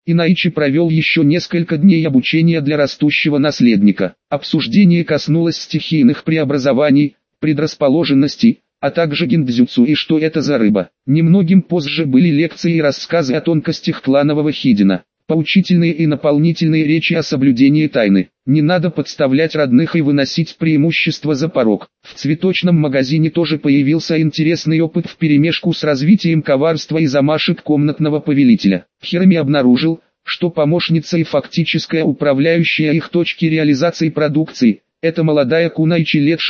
Инаичи провел еще несколько дней обучения для растущего наследника. Обсуждение коснулось стихийных преобразований, предрасположенностей, а также гиндзюцу и что это за рыба. Немногим позже были лекции и рассказы о тонкостях кланового хидина, поучительные и наполнительные речи о соблюдении тайны. Не надо подставлять родных и выносить преимущество за порог. В цветочном магазине тоже появился интересный опыт вперемешку с развитием коварства и замашек комнатного повелителя. Хироми обнаружил, что помощница и фактическая управляющая их точки реализации продукции – это молодая Кунайчи лет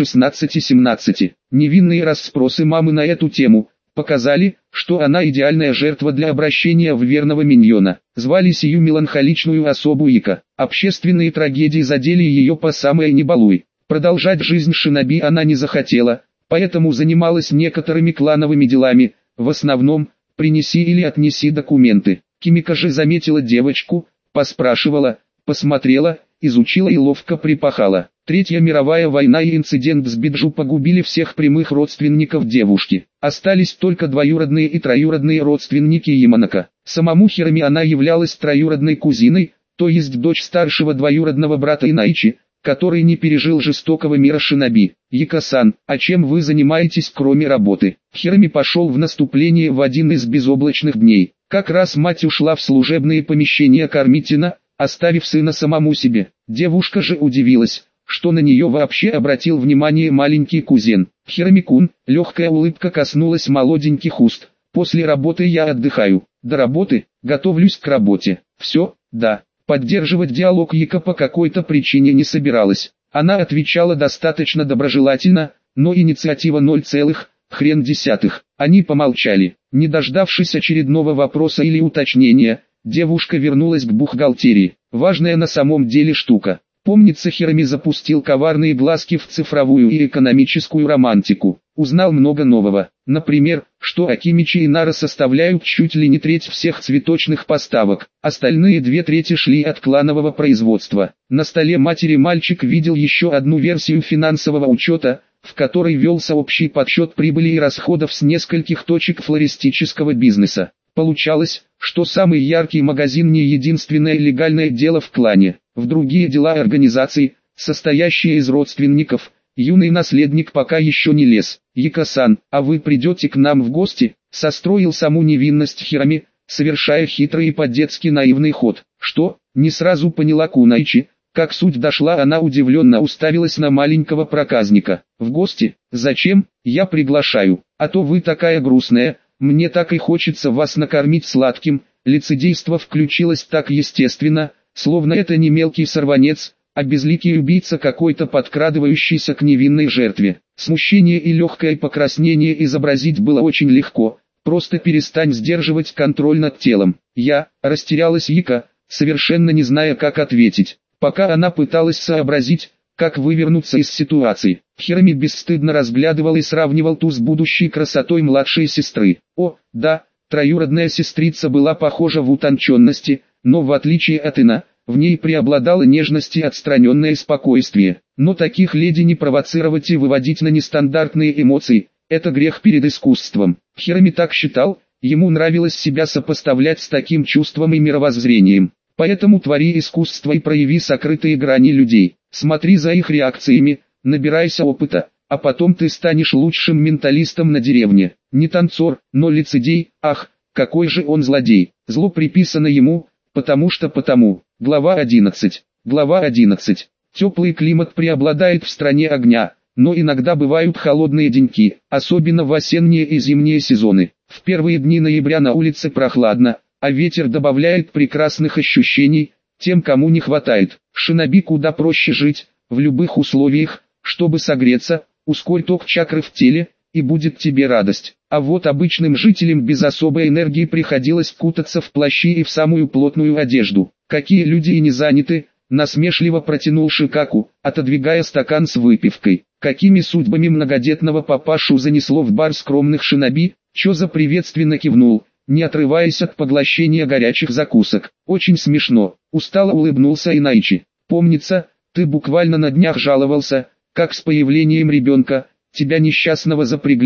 16-17. Невинные расспросы мамы на эту тему показали, что она идеальная жертва для обращения в верного миньона. Звали сию меланхоличную особу Ика. Общественные трагедии задели ее по самое не балуй. Продолжать жизнь шиноби она не захотела, поэтому занималась некоторыми клановыми делами, в основном «принеси или отнеси документы». Кимика же заметила девочку, поспрашивала, посмотрела, изучила и ловко припахала. Третья мировая война и инцидент с Биджу погубили всех прямых родственников девушки. Остались только двоюродные и троюродные родственники Яманака. Самому Хироми она являлась троюродной кузиной, то есть дочь старшего двоюродного брата Инаичи, который не пережил жестокого мира шиноби. «Яка-сан, а чем вы занимаетесь кроме работы?» Хироми пошел в наступление в один из безоблачных дней. Как раз мать ушла в служебные помещения Кормитина, оставив сына самому себе. Девушка же удивилась, что на нее вообще обратил внимание маленький кузен. «Хироми-кун», легкая улыбка коснулась молоденьких уст. «После работы я отдыхаю. До работы, готовлюсь к работе». «Все, да». Поддерживать диалог Яка по какой-то причине не собиралась. Она отвечала достаточно доброжелательно, но инициатива 0, хрен десятых. Они помолчали. Не дождавшись очередного вопроса или уточнения, девушка вернулась к бухгалтерии. Важная на самом деле штука. Помнится, Хироми запустил коварные глазки в цифровую и экономическую романтику. Узнал много нового. Например, что Акимичи и Нара составляют чуть ли не треть всех цветочных поставок. Остальные 2/3 шли от кланового производства. На столе матери мальчик видел еще одну версию финансового учета, в которой велся общий подсчет прибыли и расходов с нескольких точек флористического бизнеса. Получалось, что самый яркий магазин не единственное легальное дело в клане. В другие дела организации, состоящие из родственников, юный наследник пока еще не лез. «Яка-сан, а вы придете к нам в гости?» — состроил саму невинность Хироми, совершая хитрый и по-детски наивный ход. «Что?» — не сразу поняла Кунайчи. Как суть дошла, она удивленно уставилась на маленького проказника. «В гости? Зачем? Я приглашаю. А то вы такая грустная, мне так и хочется вас накормить сладким». Лицедейство включилось так естественно, словно это не мелкий сорванец, а безликий убийца какой-то, подкрадывающийся к невинной жертве. Смущение и легкое покраснение изобразить было очень легко, просто перестань сдерживать контроль над телом. Растерялась Яка, совершенно не зная, как ответить. Пока она пыталась сообразить, как вывернуться из ситуации, Хироми бесстыдно разглядывал и сравнивал ту с будущей красотой младшей сестры. О, да, троюродная сестрица была похожа в утонченности, но в отличие от Ина, в ней преобладала нежность и отстраненное спокойствие. Но таких леди не провоцировать и выводить на нестандартные эмоции – это грех перед искусством. Хироми так считал, ему нравилось себя сопоставлять с таким чувством и мировоззрением. Поэтому твори искусство и прояви сокрытые грани людей. Смотри за их реакциями, набирайся опыта, а потом ты станешь лучшим менталистом на деревне. Не танцор, но лицедей. Ах, какой же он злодей. Зло приписано ему, потому. Глава 11. Глава 11. Теплый климат преобладает в стране огня, но иногда бывают холодные деньки, особенно в осенние и зимние сезоны. В первые дни ноября на улице прохладно, а ветер добавляет прекрасных ощущений тем, кому не хватает. Шиноби куда проще жить, в любых условиях, чтобы согреться, ускорь ток чакры в теле, и будет тебе радость. А вот обычным жителям без особой энергии приходилось кутаться в плащи и в самую плотную одежду. Какие люди и не заняты, насмешливо протянул Шикаку, отодвигая стакан с выпивкой. Какими судьбами многодетного папашу занесло в бар скромных шиноби? Чоза приветственно кивнул, не отрываясь от поглощения горячих закусок. Очень смешно, устало улыбнулся Инаичи. Помнится, ты буквально на днях жаловался, как с появлением ребенка, тебя несчастного запрягли,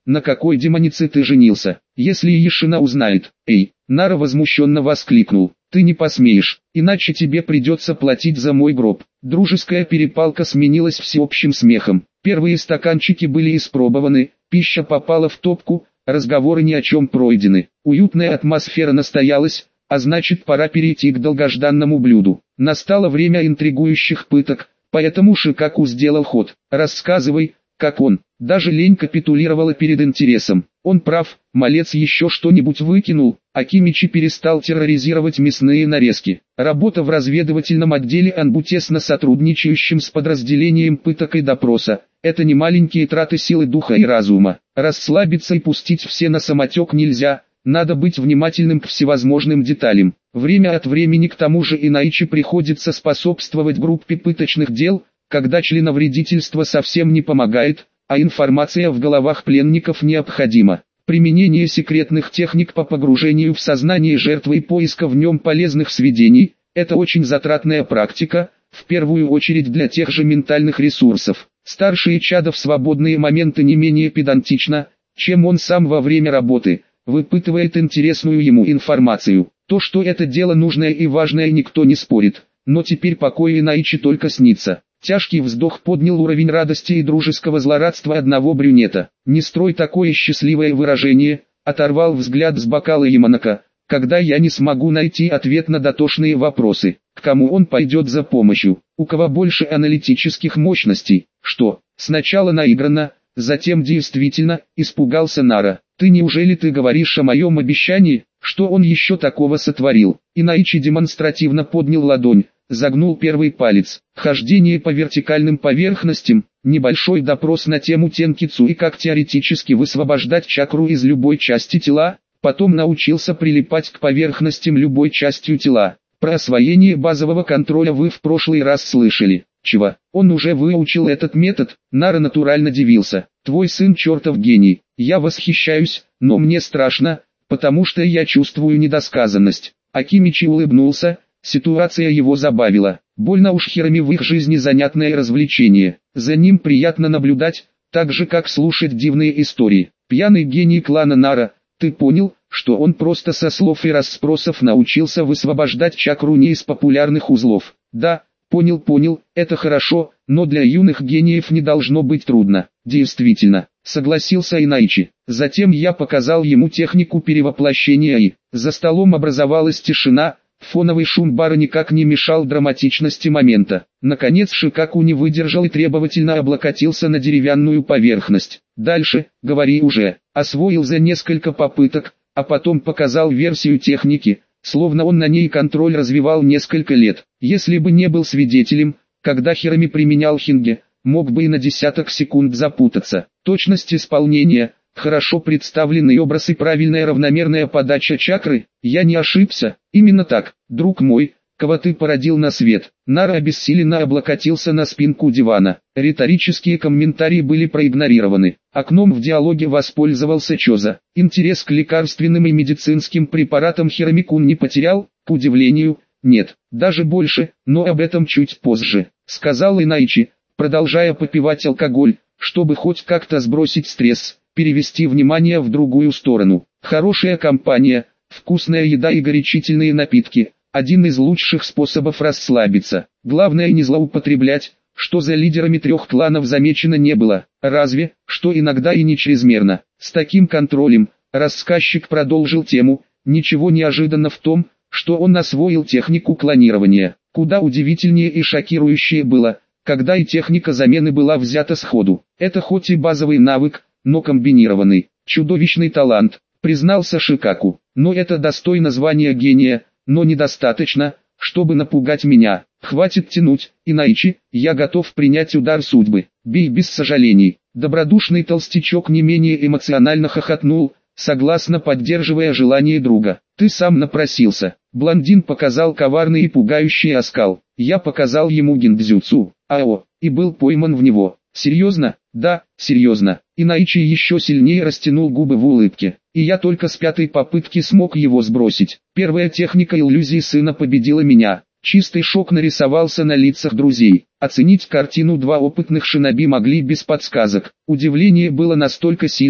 на какой демонице ты женился? Если Ешина узнает, эй, Нара возмущенно воскликнул. Ты не посмеешь, иначе тебе придется платить за мой гроб. Дружеская перепалка сменилась всеобщим смехом. Первые стаканчики были испробованы, пища попала в топку, разговоры ни о чем пройдены. Уютная атмосфера настоялась, а значит пора перейти к долгожданному блюду. Настало время интригующих пыток, поэтому Шикаку сделал ход. Рассказывай, как он. Даже лень капитулировала перед интересом. Он прав, малец еще что-нибудь выкинул, а Кимичи перестал терроризировать мясные нарезки. Работа в разведывательном отделе Анбу, тесно сотрудничающим с подразделением пыток и допроса, это не маленькие траты силы духа и разума. Расслабиться и пустить все на самотек нельзя, надо быть внимательным к всевозможным деталям. Время от времени к тому же Инаичи приходится способствовать группе пыточных дел, когда членовредительство совсем не помогает, а информация в головах пленников необходима. Применение секретных техник по погружению в сознание жертвы и поиска в нем полезных сведений – это очень затратная практика, в первую очередь для тех же ментальных ресурсов. Старший чадо в свободные моменты не менее педантично, чем он сам во время работы, выпытывает интересную ему информацию. То, что это дело нужное и важное, никто не спорит, но теперь покой Инаичи только снится. Тяжкий вздох поднял уровень радости и дружеского злорадства одного брюнета. «Не строй такое счастливое выражение», — оторвал взгляд с бокала Яманака, «когда я не смогу найти ответ на дотошные вопросы. К кому он пойдет за помощью? У кого больше аналитических мощностей? Что, сначала наигранно, затем действительно?» — испугался Нара. Неужели ты говоришь о моем обещании? Что он еще такого сотворил?» Инаичи демонстративно поднял ладонь, загнул первый палец. Хождение по вертикальным поверхностям, небольшой допрос на тему тенкицу и как теоретически высвобождать чакру из любой части тела, потом научился прилипать к поверхностям любой частью тела. Про освоение базового контроля вы в прошлый раз слышали. Чего? Он уже выучил этот метод? Нара натурально дивился. Твой сын чертов гений. Я восхищаюсь, но мне страшно, потому что я чувствую недосказанность. Акимичи улыбнулся, ситуация его забавила. Больно уж Хироми в их жизни занятное развлечение. За ним приятно наблюдать, так же как слушать дивные истории. Пьяный гений клана Нара, ты понял, что он просто со слов и расспросов научился высвобождать чакру не из популярных узлов? Да, понял, это хорошо, но для юных гениев не должно быть трудно. Действительно, согласился Инаичи. Затем я показал ему технику перевоплощения и... За столом образовалась тишина, фоновый шум бара никак не мешал драматичности момента. Наконец Шикаку не выдержал и требовательно облокотился на деревянную поверхность. Дальше, говори уже, освоил за несколько попыток, а потом показал версию техники, словно он на ней контроль развивал несколько лет. Если бы не был свидетелем, когда Хироми применял хинге, мог бы и на десяток секунд запутаться. Точность исполнения, хорошо представленный образ и правильная равномерная подача чакры, я не ошибся, именно так, друг мой, кого ты породил на свет. Нара обессиленно облокотился на спинку дивана. Риторические комментарии были проигнорированы. Окном в диалоге воспользовался Чоза. Интерес к лекарственным и медицинским препаратам Хироми-кун не потерял, к удивлению, нет, даже больше, но об этом чуть позже, сказал Инаичи, продолжая попивать алкоголь, чтобы хоть как-то сбросить стресс, перевести внимание в другую сторону. Хорошая компания, вкусная еда и горячительные напитки – один из лучших способов расслабиться. Главное не злоупотреблять, что за лидерами 3 кланов замечено не было, разве, что иногда и не чрезмерно. С таким контролем, рассказчик продолжил тему, ничего неожиданно в том, что он освоил технику клонирования. Куда удивительнее и шокирующее было, когда и техника замены была взята сходу. Это хоть и базовый навык, но комбинированный, чудовищный талант, признался Шикаку. Но это достойно звания гения, но недостаточно, чтобы напугать меня. Хватит тянуть, Инаичи, я готов принять удар судьбы. Бей без сожалений. Добродушный толстячок не менее эмоционально хохотнул, согласно поддерживая желание друга. Ты сам напросился. Блондин показал коварный и пугающий оскал. Я показал ему гиндзюцу, и был пойман в него. Серьезно? Да, серьезно. Инаичи еще сильнее растянул губы в улыбке. И я только с 5-й попытки смог его сбросить. Первая техника иллюзии сына победила меня. Чистый шок нарисовался на лицах друзей. Оценить картину 2 опытных шиноби могли без подсказок. Удивление было настолько сильным,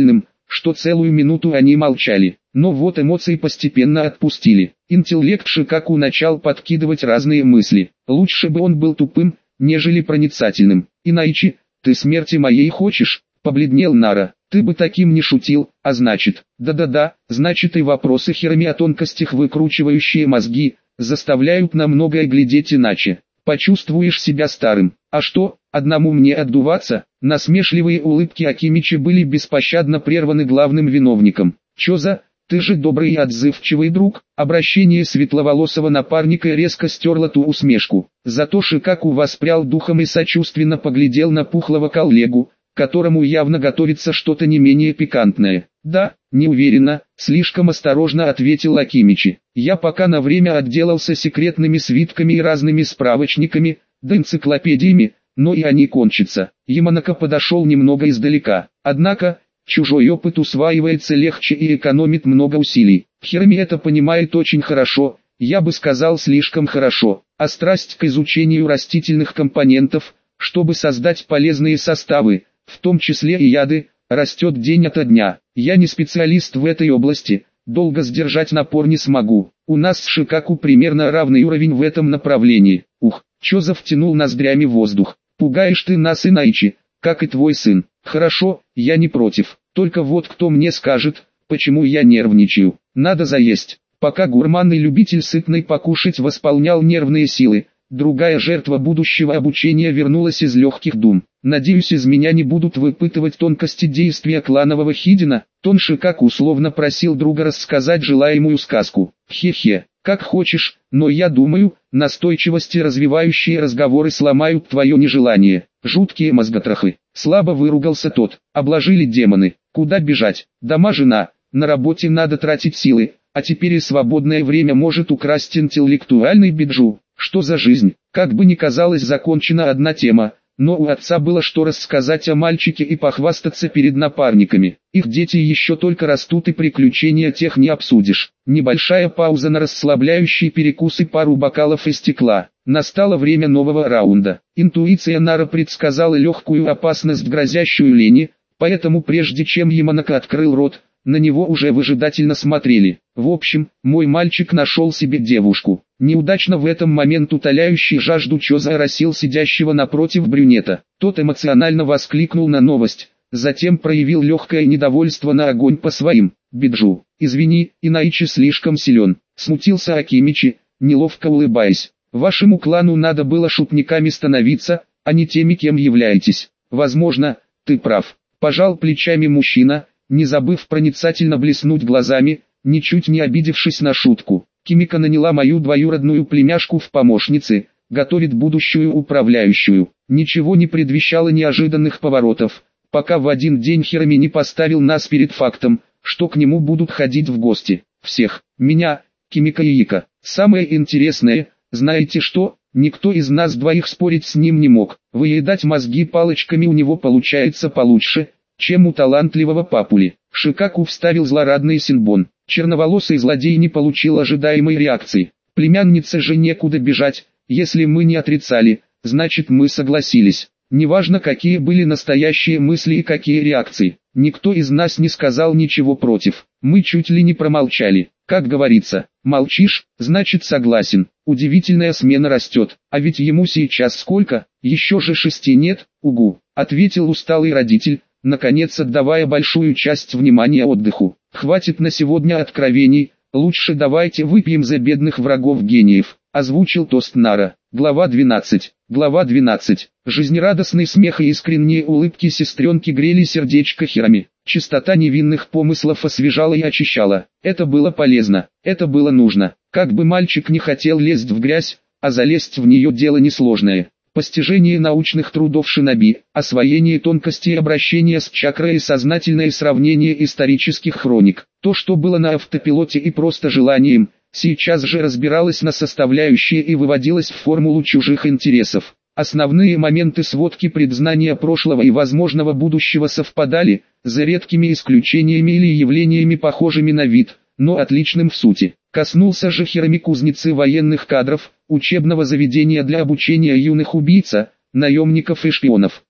что целую минуту они молчали. Но вот эмоции постепенно отпустили. Интеллект Шикаку начал подкидывать разные мысли. Лучше бы он был тупым, нежели проницательным. «Иначе, ты смерти моей хочешь?» — побледнел Нара. «Ты бы таким не шутил, а значит...» «Да-да-да, значит и вопросы Хирами о тонкостях, выкручивающие мозги, заставляют на многое глядеть иначе. Почувствуешь себя старым. А что, одному мне отдуваться?» Насмешливые улыбки Акимичи были беспощадно прерваны главным виновником. «Чё, ты же добрый и отзывчивый друг». Обращение светловолосого напарника резко стерло ту усмешку. Зато Шикаку воспрял духом и сочувственно поглядел на пухлого коллегу, которому явно готовится что-то не менее пикантное. «Да, не уверена», — слишком осторожно ответил Акимичи. «Я пока на время отделался секретными свитками и разными справочниками, да энциклопедиями, но и они кончатся». Яманака подошел немного издалека. Однако, чужой опыт усваивается легче и экономит много усилий. Хирами это понимает очень хорошо, я бы сказал слишком хорошо. А страсть к изучению растительных компонентов, чтобы создать полезные составы, в том числе и яды, растет день ото дня. Я не специалист в этой области, долго сдержать напор не смогу. У нас с Шикаку примерно равный уровень в этом направлении. Ух, Чоза втянул ноздрями воздух. Пугаешь ты нас, Иначи, как и твой сын. Хорошо, я не против. Только вот кто мне скажет, почему я нервничаю. Надо заесть. Пока гурман и любитель сытной покушать восполнял нервные силы, другая жертва будущего обучения вернулась из легких дум. «Надеюсь, из меня не будут выпытывать тонкости действия кланового хидина?» Тон Шикаку условно просил друга рассказать желаемую сказку. «Хе-хе, как хочешь, но я думаю, настойчивости развивающие разговоры сломают твое нежелание. Жуткие мозготрахы». Слабо выругался тот. «Обложили демоны. Куда бежать? Дома, жена, на работе надо тратить силы, а теперь и свободное время может украсть интеллектуальный биджу. Что за жизнь?» Как бы ни казалось закончена одна тема, но у отца было что рассказать о мальчике и похвастаться перед напарниками. Их дети еще только растут и приключения тех не обсудишь. Небольшая пауза на расслабляющий перекус и пару бокалов из стекла. Настало время нового раунда. Интуиция Нара предсказала легкую опасность, грозящую Лене, поэтому прежде чем Яманака открыл рот, на него уже выжидательно смотрели. В общем, мой мальчик нашел себе девушку. Неудачно в этом момент утоляющий жажду Чоза оросил сидящего напротив брюнета. Тот эмоционально воскликнул на новость, затем проявил легкое недовольство на огонь по своим. «Биджу, извини, Иначи слишком силен», — смутился Акимичи, неловко улыбаясь. «Вашему клану надо было шутниками становиться, а не теми, кем являетесь». «Возможно, ты прав», — пожал плечами мужчина, не забыв проницательно блеснуть глазами, ничуть не обидевшись на шутку. «Кимика наняла мою двоюродную племяшку в помощницы, готовит будущую управляющую». Ничего не предвещало неожиданных поворотов, пока в один день Хирами не поставил нас перед фактом, что к нему будут ходить в гости. Всех. Меня, Кимика и Ика. Самое интересное, знаете что? Никто из нас двоих спорить с ним не мог. Выедать мозги палочками у него получается получше, чем у талантливого папули. Шикаку вставил злорадный синбон. Черноволосый злодей не получил ожидаемой реакции. Племяннице же некуда бежать, если мы не отрицали, значит мы согласились. Неважно, какие были настоящие мысли и какие реакции. Никто из нас не сказал ничего против. Мы чуть ли не промолчали. Как говорится, молчишь, значит согласен. Удивительная смена растет. А ведь ему сейчас сколько? Еще же 6 нет, угу, ответил усталый родитель, наконец отдавая большую часть внимания отдыху. Хватит на сегодня откровений, лучше давайте выпьем за бедных врагов гениев, озвучил тост Нара. Глава 12. Глава 12. Жизнерадостный смех и искренние улыбки сестренки грели сердечко Хирами. Чистота невинных помыслов освежала и очищала. Это было полезно, это было нужно. Как бы мальчик не хотел лезть в грязь, а залезть в нее дело несложное. Постижение научных трудов шиноби, освоение тонкостей обращения с чакрой и сознательное сравнение исторических хроник. То, что было на автопилоте и просто желанием, сейчас же разбиралось на составляющие и выводилось в формулу чужих интересов. Основные моменты сводки предзнания прошлого и возможного будущего совпадали, за редкими исключениями или явлениями похожими на вид, но отличным в сути. Коснулся же Хирами кузницы военных кадров, учебного заведения для обучения юных убийц, наемников и шпионов.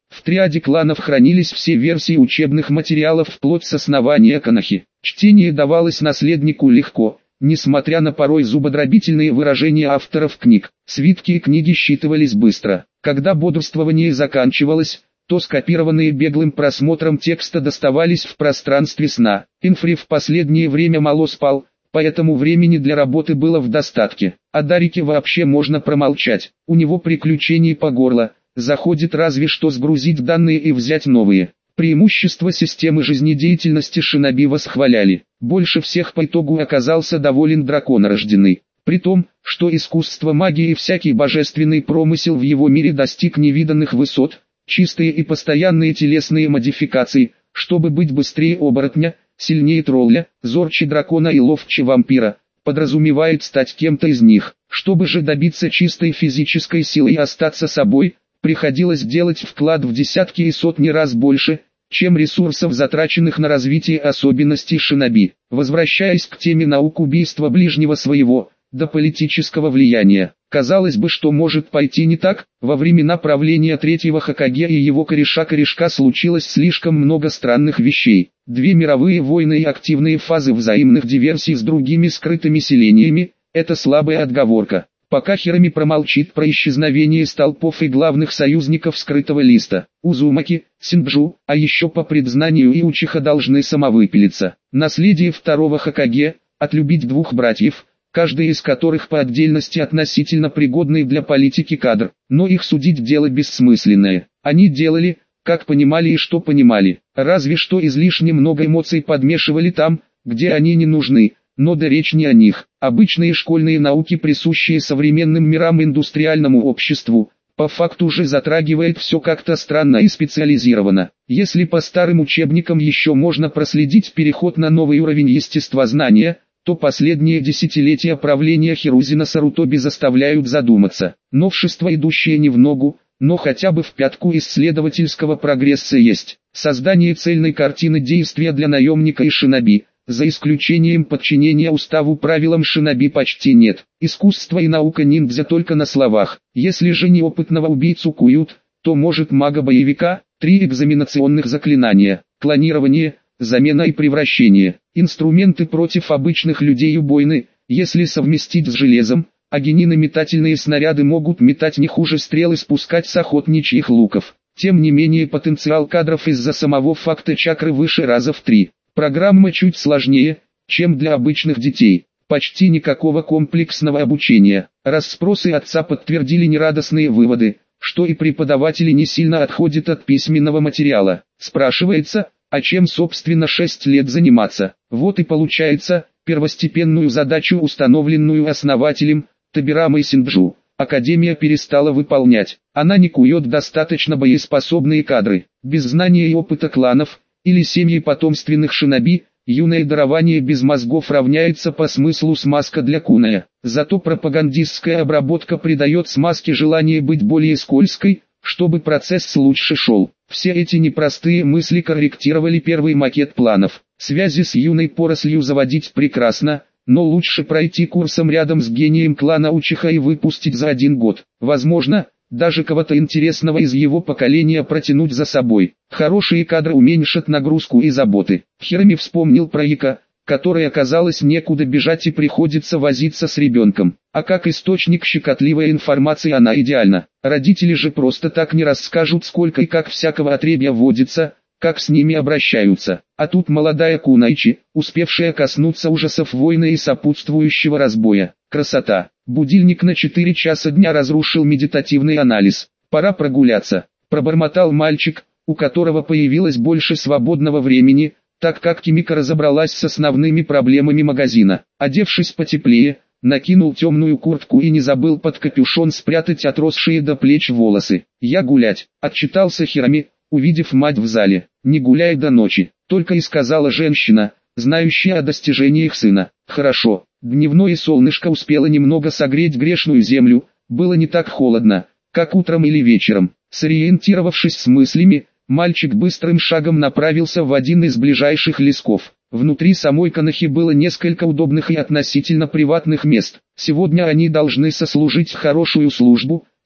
В триаде кланов хранились все версии учебных материалов вплоть с основания Канахи. Чтение давалось наследнику легко, несмотря на порой зубодробительные выражения авторов книг. Свитки и книги считывались быстро. Когда бодрствование заканчивалось, то скопированные беглым просмотром текста доставались в пространстве сна. Инфри в последнее время мало спал, поэтому времени для работы было в достатке. О Дарике вообще можно промолчать, у него приключений по горло, заходит разве что сгрузить данные и взять новые. Преимущества системы жизнедеятельности шиноби восхваляли. Больше всех по итогу оказался доволен драконорожденный. При том, что искусство магии и всякий божественный промысел в его мире достиг невиданных высот, чистые и постоянные телесные модификации, чтобы быть быстрее оборотня, сильнее тролля, зорче дракона и ловче вампира, подразумевает стать кем-то из них. Чтобы же добиться чистой физической силы и остаться собой, приходилось делать вклад в десятки и сотни раз больше, чем ресурсов, затраченных на развитие особенностей шиноби. Возвращаясь к теме наук убийства ближнего своего, до политического влияния. Казалось бы, что может пойти не так. Во времена правления третьего Хокаге и его кореша-корешка случилось слишком много странных вещей. 2 мировые войны и активные фазы взаимных диверсий с другими скрытыми селениями – это слабая отговорка. Пока Хироми промолчит про исчезновение столпов и главных союзников скрытого листа, Узумаки, Синджу, а еще по предзнанию и Учиха должны самовыпилиться. Наследие второго Хокаге – отлюбить 2 братьев, каждый из которых по отдельности относительно пригодный для политики кадр, но их судить дело бессмысленное. Они делали, как понимали и что понимали, разве что излишне много эмоций подмешивали там, где они не нужны, но да речь не о них. Обычные школьные науки, присущие современным мирам и индустриальному обществу, по факту же затрагивает все как-то странно и специализированно. Если по старым учебникам еще можно проследить переход на новый уровень естествознания, то последние десятилетия правления Хирузина Сарутоби заставляют задуматься. Новшества, идущие не в ногу, но хотя бы в пятку исследовательского прогресса есть. Создание цельной картины действия для наемника и шиноби, за исключением подчинения уставу правилам шиноби, почти нет. Искусство и наука ниндзя только на словах. Если же неопытного убийцу куют, то может мага-боевика, 3 экзаменационных заклинания, клонирование, замена и превращение. Инструменты против обычных людей убойны, если совместить с железом, а генины-метательные снаряды могут метать не хуже стрел и спускать с охотничьих луков. Тем не менее потенциал кадров из-за самого факта чакры выше раза в 3. Программа чуть сложнее, чем для обычных детей. Почти никакого комплексного обучения. Расспросы отца подтвердили нерадостные выводы, что и преподаватели не сильно отходят от письменного материала. Спрашивается, а чем собственно 6 лет заниматься? Вот и получается, первостепенную задачу, установленную основателем, Табирамой Синджу, Академия перестала выполнять. Она не кует достаточно боеспособные кадры. Без знания и опыта кланов, или семьи потомственных шиноби, юное дарование без мозгов равняется по смыслу смазка для куная. Зато пропагандистская обработка придает смазке желание быть более скользкой, чтобы процесс лучше шел. Все эти непростые мысли корректировали первый макет планов. Связи с юной порослью заводить прекрасно, но лучше пройти курсом рядом с гением клана Учиха и выпустить за 1 год. Возможно, даже кого-то интересного из его поколения протянуть за собой. Хорошие кадры уменьшат нагрузку и заботы. Хироми вспомнил про Ика, которой оказалось некуда бежать и приходится возиться с ребенком. А как источник щекотливой информации она идеальна. Родители же просто так не расскажут, сколько и как всякого отребья водится, как с ними обращаются. А тут молодая Кунайчи, успевшая коснуться ужасов войны и сопутствующего разбоя. Красота. Будильник на 4 часа дня разрушил медитативный анализ. Пора прогуляться. Пробормотал мальчик, у которого появилось больше свободного времени, так как Кимика разобралась с основными проблемами магазина. Одевшись потеплее, накинул темную куртку и не забыл под капюшон спрятать отросшие до плеч волосы. «Я гулять», — отчитался Хироми, увидев мать в зале. «Не гуляй до ночи», — только и сказала женщина, знающая о достижениях сына. «Хорошо». Дневное солнышко успело немного согреть грешную землю, было не так холодно, как утром или вечером. Сориентировавшись с мыслями, мальчик быстрым шагом направился в один из ближайших лесков. Внутри самой Канахи было несколько удобных и относительно приватных мест. Сегодня они должны сослужить хорошую службу,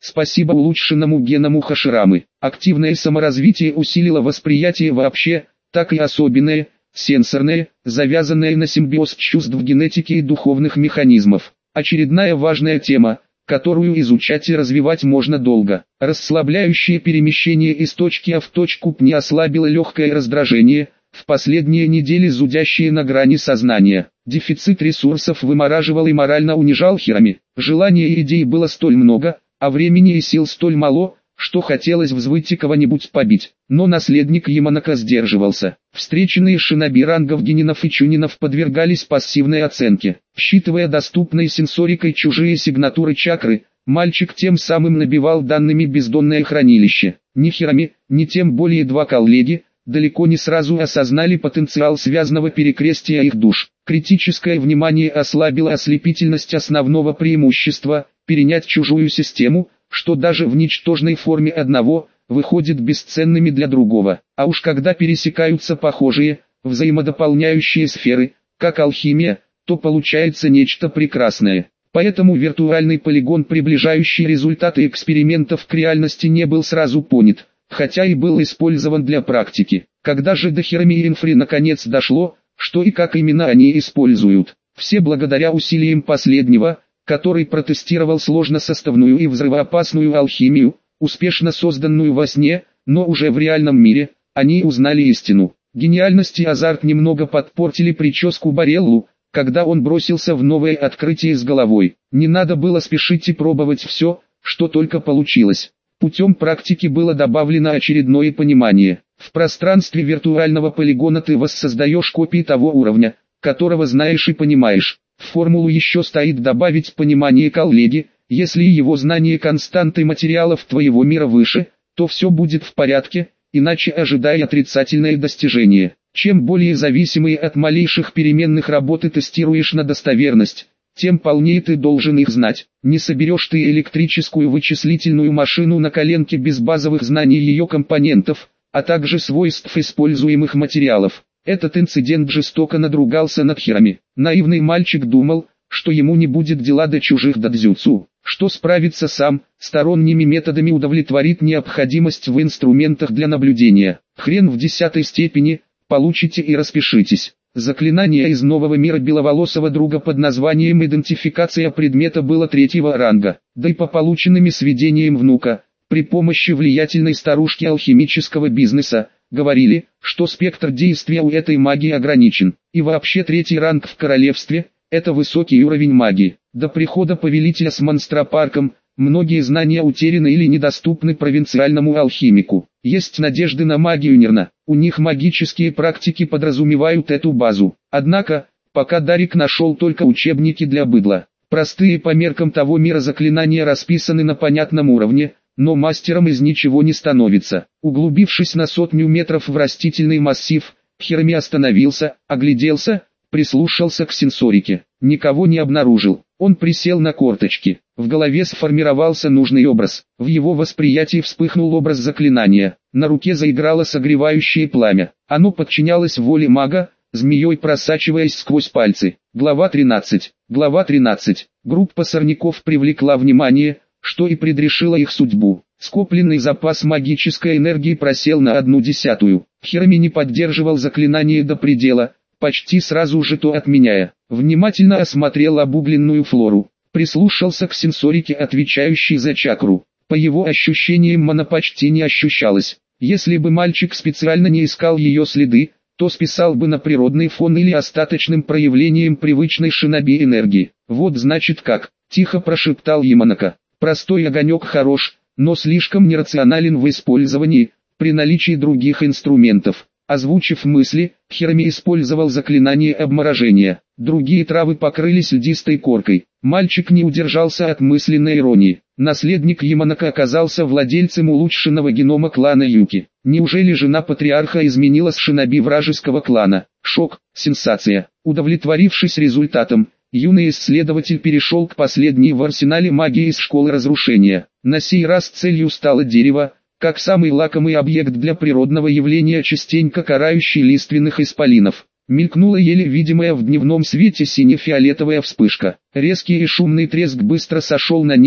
Спасибо улучшенному геному Хаширамы. Активное саморазвитие усилило восприятие вообще, так и особенное, сенсорное, завязанное на симбиоз чувств генетики и духовных механизмов. Очередная важная тема, которую изучать и развивать можно долго. Расслабляющее перемещение из точки А в точку П не ослабило легкое раздражение, в последние недели зудящее на грани сознания. Дефицит ресурсов вымораживал и морально унижал Хирами. Желаний и идей было столь много, а времени и сил столь мало, что хотелось взвыть и кого-нибудь побить. Но наследник Яманака сдерживался. Встреченные шиноби рангов Генинов и Чунинов подвергались пассивной оценке. Считывая доступной сенсорикой чужие сигнатуры чакры, мальчик тем самым набивал данными бездонное хранилище. Ни Хирами, ни тем более два коллеги, далеко не сразу осознали потенциал связанного перекрестия их душ. Критическое внимание ослабило ослепительность основного преимущества – перенять чужую систему, что даже в ничтожной форме одного, выходит бесценными для другого. А уж когда пересекаются похожие, взаимодополняющие сферы, как алхимия, то получается нечто прекрасное. Поэтому виртуальный полигон, приближающий результаты экспериментов к реальности, не был сразу понят, хотя и был использован для практики. Когда же до Хирами и Инфри наконец дошло, что и как именно они используют, все благодаря усилиям последнего, который протестировал сложносоставную и взрывоопасную алхимию, успешно созданную во сне, но уже в реальном мире, они узнали истину. Гениальность и азарт немного подпортили прическу Бареллу, когда он бросился в новое открытие с головой. Не надо было спешить и пробовать все, что только получилось. Путем практики было добавлено очередное понимание. В пространстве виртуального полигона ты воссоздаешь копии того уровня, которого знаешь и понимаешь. В формулу еще стоит добавить понимание коллеги. Если его знание константы материалов твоего мира выше, то все будет в порядке, иначе ожидай отрицательное достижение. Чем более зависимые от малейших переменных работы тестируешь на достоверность, тем полнее ты должен их знать. Не соберешь ты электрическую вычислительную машину на коленке без базовых знаний ее компонентов, а также свойств используемых материалов. Этот инцидент жестоко надругался над Хирами. Наивный мальчик думал, что ему не будет дела до чужих додзюцу, что справится сам, сторонними методами удовлетворит необходимость в инструментах для наблюдения. Хрен в 10 степени, получите и распишитесь. Заклинание из нового мира беловолосого друга под названием «Идентификация предмета» было 3-го ранга, да и по полученным сведениям внука, при помощи влиятельной старушки алхимического бизнеса, говорили, что спектр действия у этой магии ограничен, и вообще 3-й ранг в королевстве – это высокий уровень магии. До прихода повелителя с монстропарком, многие знания утеряны или недоступны провинциальному алхимику. Есть надежды на магию Нирна, у них магические практики подразумевают эту базу. Однако, пока Дарик нашел только учебники для быдла. Простые по меркам того мира заклинания расписаны на понятном уровне, но мастером из ничего не становится. Углубившись на 100 метров в растительный массив, Хирами остановился, огляделся, прислушался к сенсорике. Никого не обнаружил. Он присел на корточки. В голове сформировался нужный образ. В его восприятии вспыхнул образ заклинания. На руке заиграло согревающее пламя. Оно подчинялось воле мага, змеей просачиваясь сквозь пальцы. Глава 13. Глава 13. Группа сорняков привлекла внимание, что и предрешило их судьбу. Скопленный запас магической энергии просел на 1/10. Хирами не поддерживал заклинание до предела, почти сразу же то отменяя. Внимательно осмотрел обугленную флору. Прислушался к сенсорике, отвечающей за чакру. По его ощущениям мана почти не ощущалась. Если бы мальчик специально не искал ее следы, то списал бы на природный фон или остаточным проявлением привычной шиноби энергии. Вот значит как, тихо прошептал Яманака. Простой огонек хорош, но слишком нерационален в использовании, при наличии других инструментов. Озвучив мысли, Хирами использовал заклинание обморожения. Другие травы покрылись льдистой коркой. Мальчик не удержался от мысленной иронии. Наследник Яманака оказался владельцем улучшенного генома клана Юки. Неужели жена патриарха изменила с шиноби вражеского клана? Шок, сенсация. Удовлетворившись результатом, юный исследователь перешел к последней в арсенале магии из школы разрушения. На сей раз целью стало дерево, как самый лакомый объект для природного явления, частенько карающий лиственных исполинов. Мелькнула еле видимая в дневном свете сине-фиолетовая вспышка. Резкий и шумный треск быстро сошел на нет,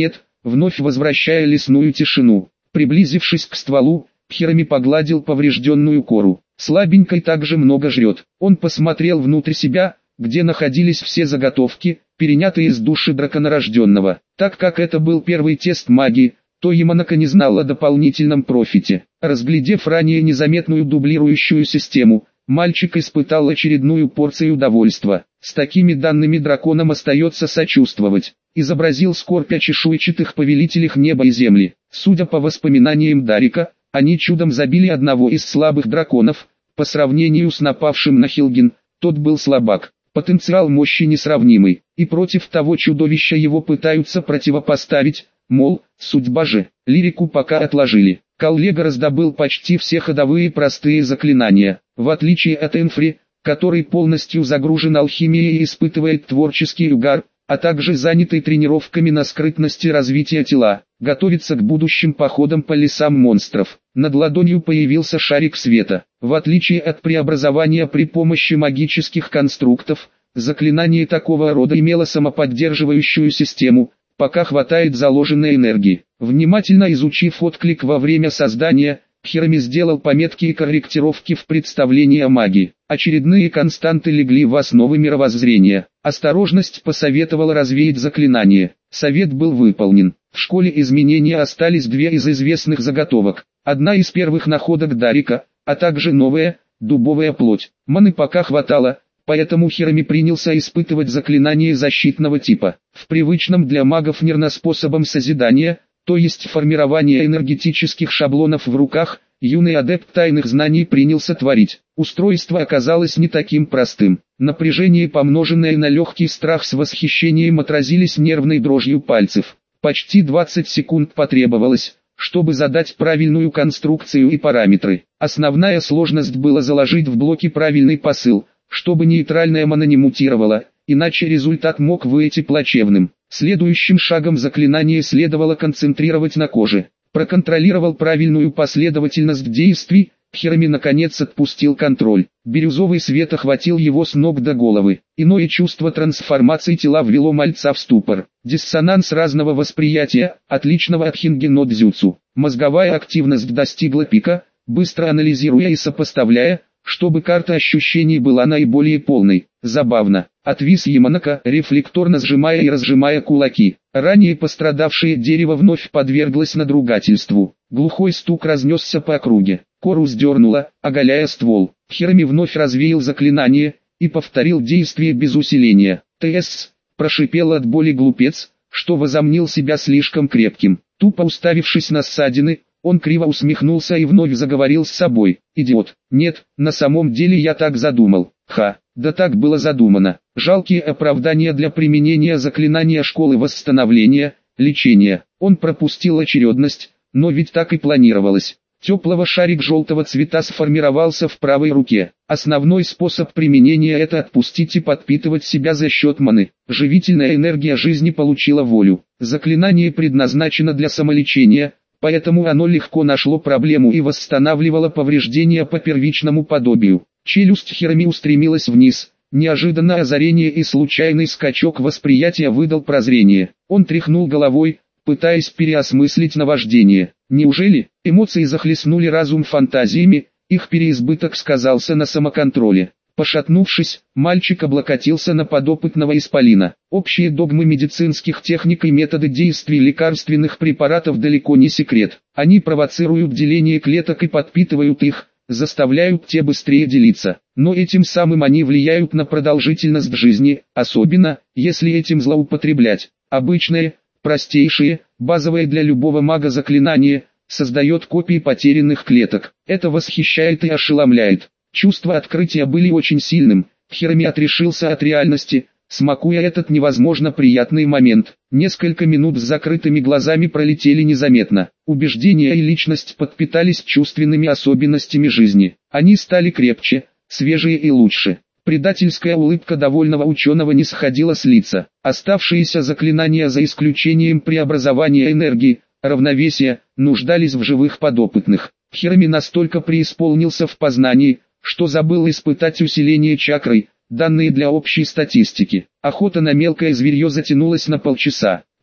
вновь возвращая лесную тишину. Приблизившись к стволу, Хирами погладил поврежденную кору. Слабенькой также много жрет. Он посмотрел внутрь себя, где находились все заготовки, перенятые из души драконорожденного. Так как это был первый тест магии, то Яманака не знал о дополнительном профите. Разглядев ранее незаметную дублирующую систему, мальчик испытал очередную порцию удовольствия. С такими данными драконам остается сочувствовать. Изобразил скорбь о чешуйчатых повелителях неба и земли. Судя по воспоминаниям Дарика, они чудом забили одного из слабых драконов. По сравнению с напавшим на Хилгин, тот был слабак. Потенциал мощи несравнимый, и против того чудовища его пытаются противопоставить, мол, судьба же. Лирику пока отложили. Коллега раздобыл почти все ходовые простые заклинания. В отличие от Энфри, который полностью загружен алхимией и испытывает творческий угар, а также занятый тренировками на скрытности развития тела, готовится к будущим походам по лесам монстров. Над ладонью появился шарик света. В отличие от преобразования при помощи магических конструктов, заклинание такого рода имело самоподдерживающую систему, пока хватает заложенной энергии. Внимательно изучив отклик во время создания, Хирами сделал пометки и корректировки в представлении о магии. Очередные константы легли в основы мировоззрения. Осторожность посоветовала развеять заклинание. Совет был выполнен. В школе изменения остались две из известных заготовок. Одна из первых находок Дарика, а также новая, дубовая плоть. Маны пока хватало, поэтому Хирами принялся испытывать заклинание защитного типа. В привычном для магов способом созидания, то есть формирование энергетических шаблонов в руках, юный адепт тайных знаний принялся творить. Устройство оказалось не таким простым. Напряжение, помноженное на легкий страх с восхищением, отразились нервной дрожью пальцев. Почти 20 секунд потребовалось, чтобы задать правильную конструкцию и параметры. Основная сложность была заложить в блоки правильный посыл, чтобы нейтральная мана не мутировала, иначе результат мог выйти плачевным. Следующим шагом заклинание следовало концентрировать на коже. Проконтролировал правильную последовательность действий, Хирами наконец отпустил контроль. Бирюзовый свет охватил его с ног до головы. Иное чувство трансформации тела ввело мальца в ступор. Диссонанс разного восприятия, отличного от хингино-дзюцу. Мозговая активность достигла пика, быстро анализируя и сопоставляя, чтобы карта ощущений была наиболее полной. Забавно. Отвис Яманака, рефлекторно сжимая и разжимая кулаки. Ранее пострадавшее дерево вновь подверглось надругательству. Глухой стук разнесся по округе. Кору сдернуло, оголяя ствол. Хирами вновь развеял заклинание и повторил действие без усиления. «ТС!» – прошипел от боли глупец, что возомнил себя слишком крепким. Тупо уставившись на ссадины, он криво усмехнулся и вновь заговорил с собой. «Идиот! Нет, на самом деле я так задумал. Ха! Да так было задумано. Жалкие оправдания для применения заклинания школы восстановления, лечения. Он пропустил очередность, но ведь так и планировалось». Теплого шарик желтого цвета сформировался в правой руке. Основной способ применения – это отпустить и подпитывать себя за счет маны. Живительная энергия жизни получила волю. Заклинание предназначено для самолечения, поэтому оно легко нашло проблему и восстанавливало повреждения по первичному подобию. Челюсть Хирами устремилась вниз. Неожиданное озарение и случайный скачок восприятия выдал прозрение. Он тряхнул головой, пытаясь переосмыслить наваждение. Неужели эмоции захлестнули разум фантазиями, их переизбыток сказался на самоконтроле. Пошатнувшись, мальчик облокотился на подопытного исполина. Общие догмы медицинских техник и методы действий лекарственных препаратов далеко не секрет. Они провоцируют деление клеток и подпитывают их, заставляют те быстрее делиться. Но этим самым они влияют на продолжительность жизни, особенно, если этим злоупотреблять. Обычное, простейшее, базовое для любого мага заклинание, создает копии потерянных клеток. Это восхищает и ошеломляет. Чувства открытия были очень сильным. Хирами отрешился от реальности, смакуя этот невозможно приятный момент. Несколько минут с закрытыми глазами пролетели незаметно. Убеждения и личность подпитались чувственными особенностями жизни. Они стали крепче, свежее и лучше. Предательская улыбка довольного ученого не сходила с лица. Оставшиеся заклинания, за исключением преобразования энергии, равновесия, нуждались в живых подопытных. Хирами настолько преисполнился в познании, что забыл испытать усиление чакрой, данные для общей статистики. Охота на мелкое зверье затянулась на полчаса.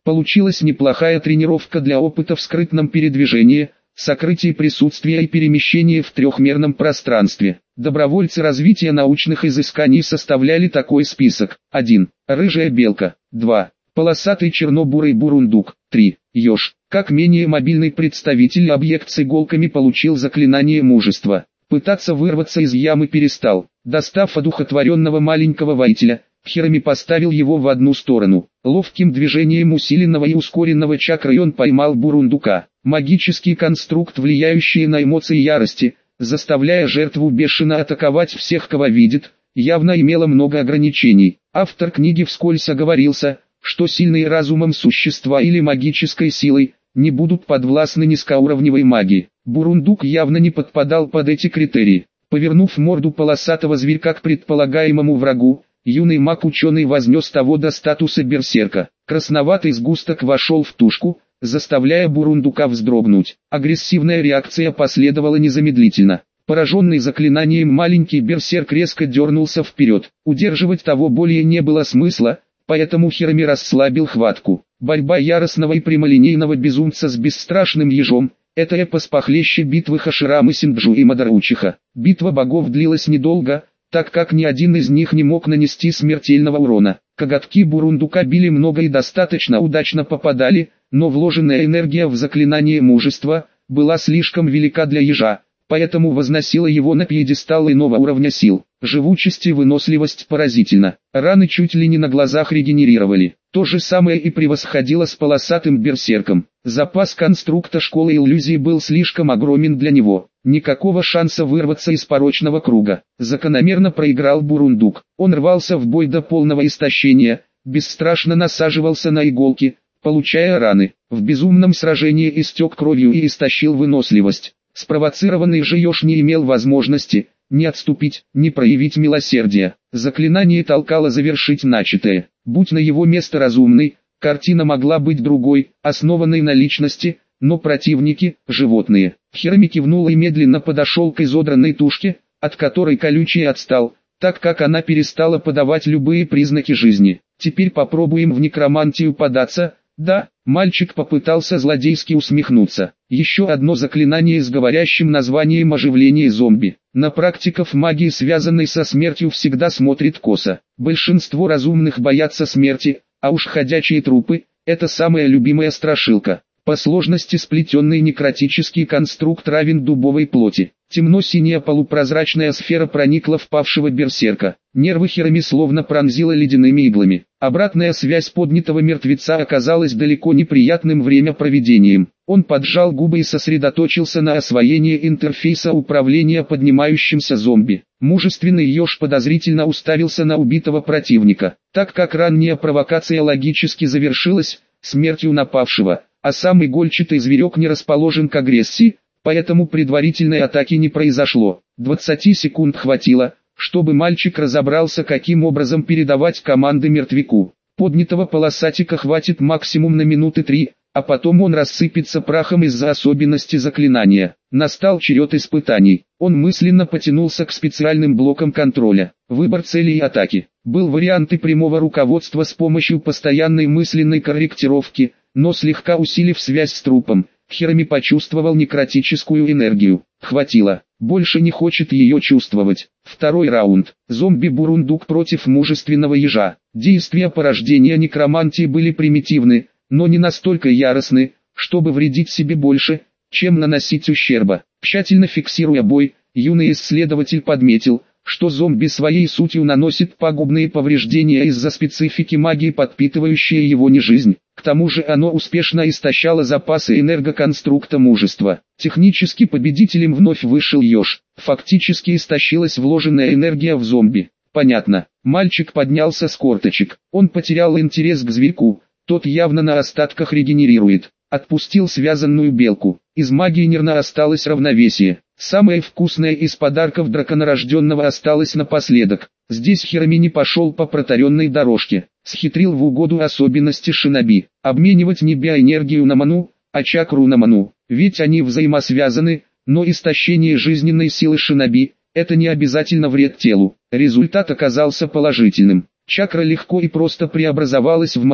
Получилась неплохая тренировка для опыта в скрытном передвижении, сокрытии присутствия и перемещении в трехмерном пространстве. Добровольцы развития научных изысканий составляли такой список. 1. Рыжая белка. 2. Полосатый черно-бурый бурундук. 3. Еж. Как менее мобильный представитель объект с иголками получил заклинание мужества. Пытаться вырваться из ямы перестал. Достав одухотворенного маленького воителя, Хирами поставил его в одну сторону. Ловким движением усиленного и ускоренного чакры он поймал бурундука. Магический конструкт, влияющий на эмоции ярости, заставляя жертву бешено атаковать всех, кого видит, явно имело много ограничений. Автор книги вскользь оговорился, что сильные разумом существа или магической силой не будут подвластны низкоуровневой магии. Бурундук явно не подпадал под эти критерии. Повернув морду полосатого зверька к предполагаемому врагу, юный маг-ученый вознес того до статуса берсерка. Красноватый сгусток вошел в тушку, заставляя бурундука вздрогнуть. Агрессивная реакция последовала незамедлительно. Пораженный заклинанием маленький берсерк резко дернулся вперед. Удерживать того более не было смысла, поэтому Хирами расслабил хватку. Борьба яростного и прямолинейного безумца с бесстрашным ежом — это эпос похлеще битвы Хаширамы Синджу и Мадаручиха. Битва богов длилась недолго, так как ни один из них не мог нанести смертельного урона. Коготки бурундука били много и достаточно удачно попадали, но вложенная энергия в заклинание мужества была слишком велика для ежа, поэтому возносила его на пьедестал иного уровня сил. Живучесть и выносливость поразительно. Раны чуть ли не на глазах регенерировали. То же самое и превосходило с полосатым берсерком. Запас конструкта школы иллюзий был слишком огромен для него. Никакого шанса вырваться из порочного круга. Закономерно проиграл бурундук. Он рвался в бой до полного истощения, бесстрашно насаживался на иголки, получая раны. В безумном сражении истек кровью и истощил выносливость. Спровоцированный же еж не имел возможности ни отступить, ни проявить милосердия. Заклинание толкало завершить начатое. Будь на его место разумный, картина могла быть другой, основанной на личности, но противники – животные. Хирами кивнул и медленно подошел к изодранной тушке, от которой колючий отстал, так как она перестала подавать любые признаки жизни. Теперь попробуем в некромантию податься. Да, мальчик попытался злодейски усмехнуться. Еще одно заклинание с говорящим названием оживление зомби. На практиков магии, связанной со смертью, всегда смотрит косо. Большинство разумных боятся смерти, а уж ходячие трупы – это самая любимая страшилка. По сложности сплетенный некротический конструкт равен дубовой плоти. Темно-синяя полупрозрачная сфера проникла в павшего берсерка. Нервы Хирами словно пронзила ледяными иглами. Обратная связь поднятого мертвеца оказалась далеко неприятным времяпроведением. Он поджал губы и сосредоточился на освоении интерфейса управления поднимающимся зомби. Мужественный еж подозрительно уставился на убитого противника. Так как ранняя провокация логически завершилась смертью напавшего, а сам игольчатый зверек не расположен к агрессии, поэтому предварительной атаки не произошло. 20 секунд хватило, чтобы мальчик разобрался, каким образом передавать команды мертвяку. Поднятого полосатика хватит максимум на минуты 3, а потом он рассыпется прахом из-за особенности заклинания. Настал черед испытаний. Он мысленно потянулся к специальным блокам контроля. Выбор цели и атаки. Был вариант и прямого руководства с помощью постоянной мысленной корректировки, но слегка усилив связь с трупом, Хирами почувствовал некротическую энергию. Хватило. Больше не хочет ее чувствовать. Второй раунд. Зомби-бурундук против мужественного ежа. Действия порождения некромантии были примитивны, но не настолько яростны, чтобы вредить себе больше, чем наносить ущерба. Тщательно фиксируя бой, юный исследователь подметил, что зомби своей сутью наносит пагубные повреждения из-за специфики магии, подпитывающей его нежизнь. К тому же оно успешно истощало запасы энергоконструкта мужества. Технически победителем вновь вышел еж. Фактически истощилась вложенная энергия в зомби. Понятно. Мальчик поднялся с корточек. Он потерял интерес к зверьку. Тот явно на остатках регенерирует. Отпустил связанную белку. Из магии нервно осталось равновесие. Самое вкусное из подарков драконорожденного осталось напоследок. Здесь Хирами не пошел по протаренной дорожке. Схитрил в угоду особенности шиноби. Обменивать не биоэнергию на ману, а чакру на ману. Ведь они взаимосвязаны, но истощение жизненной силы шиноби – это не обязательно вред телу. Результат оказался положительным. Чакра легко и просто преобразовалась в ману,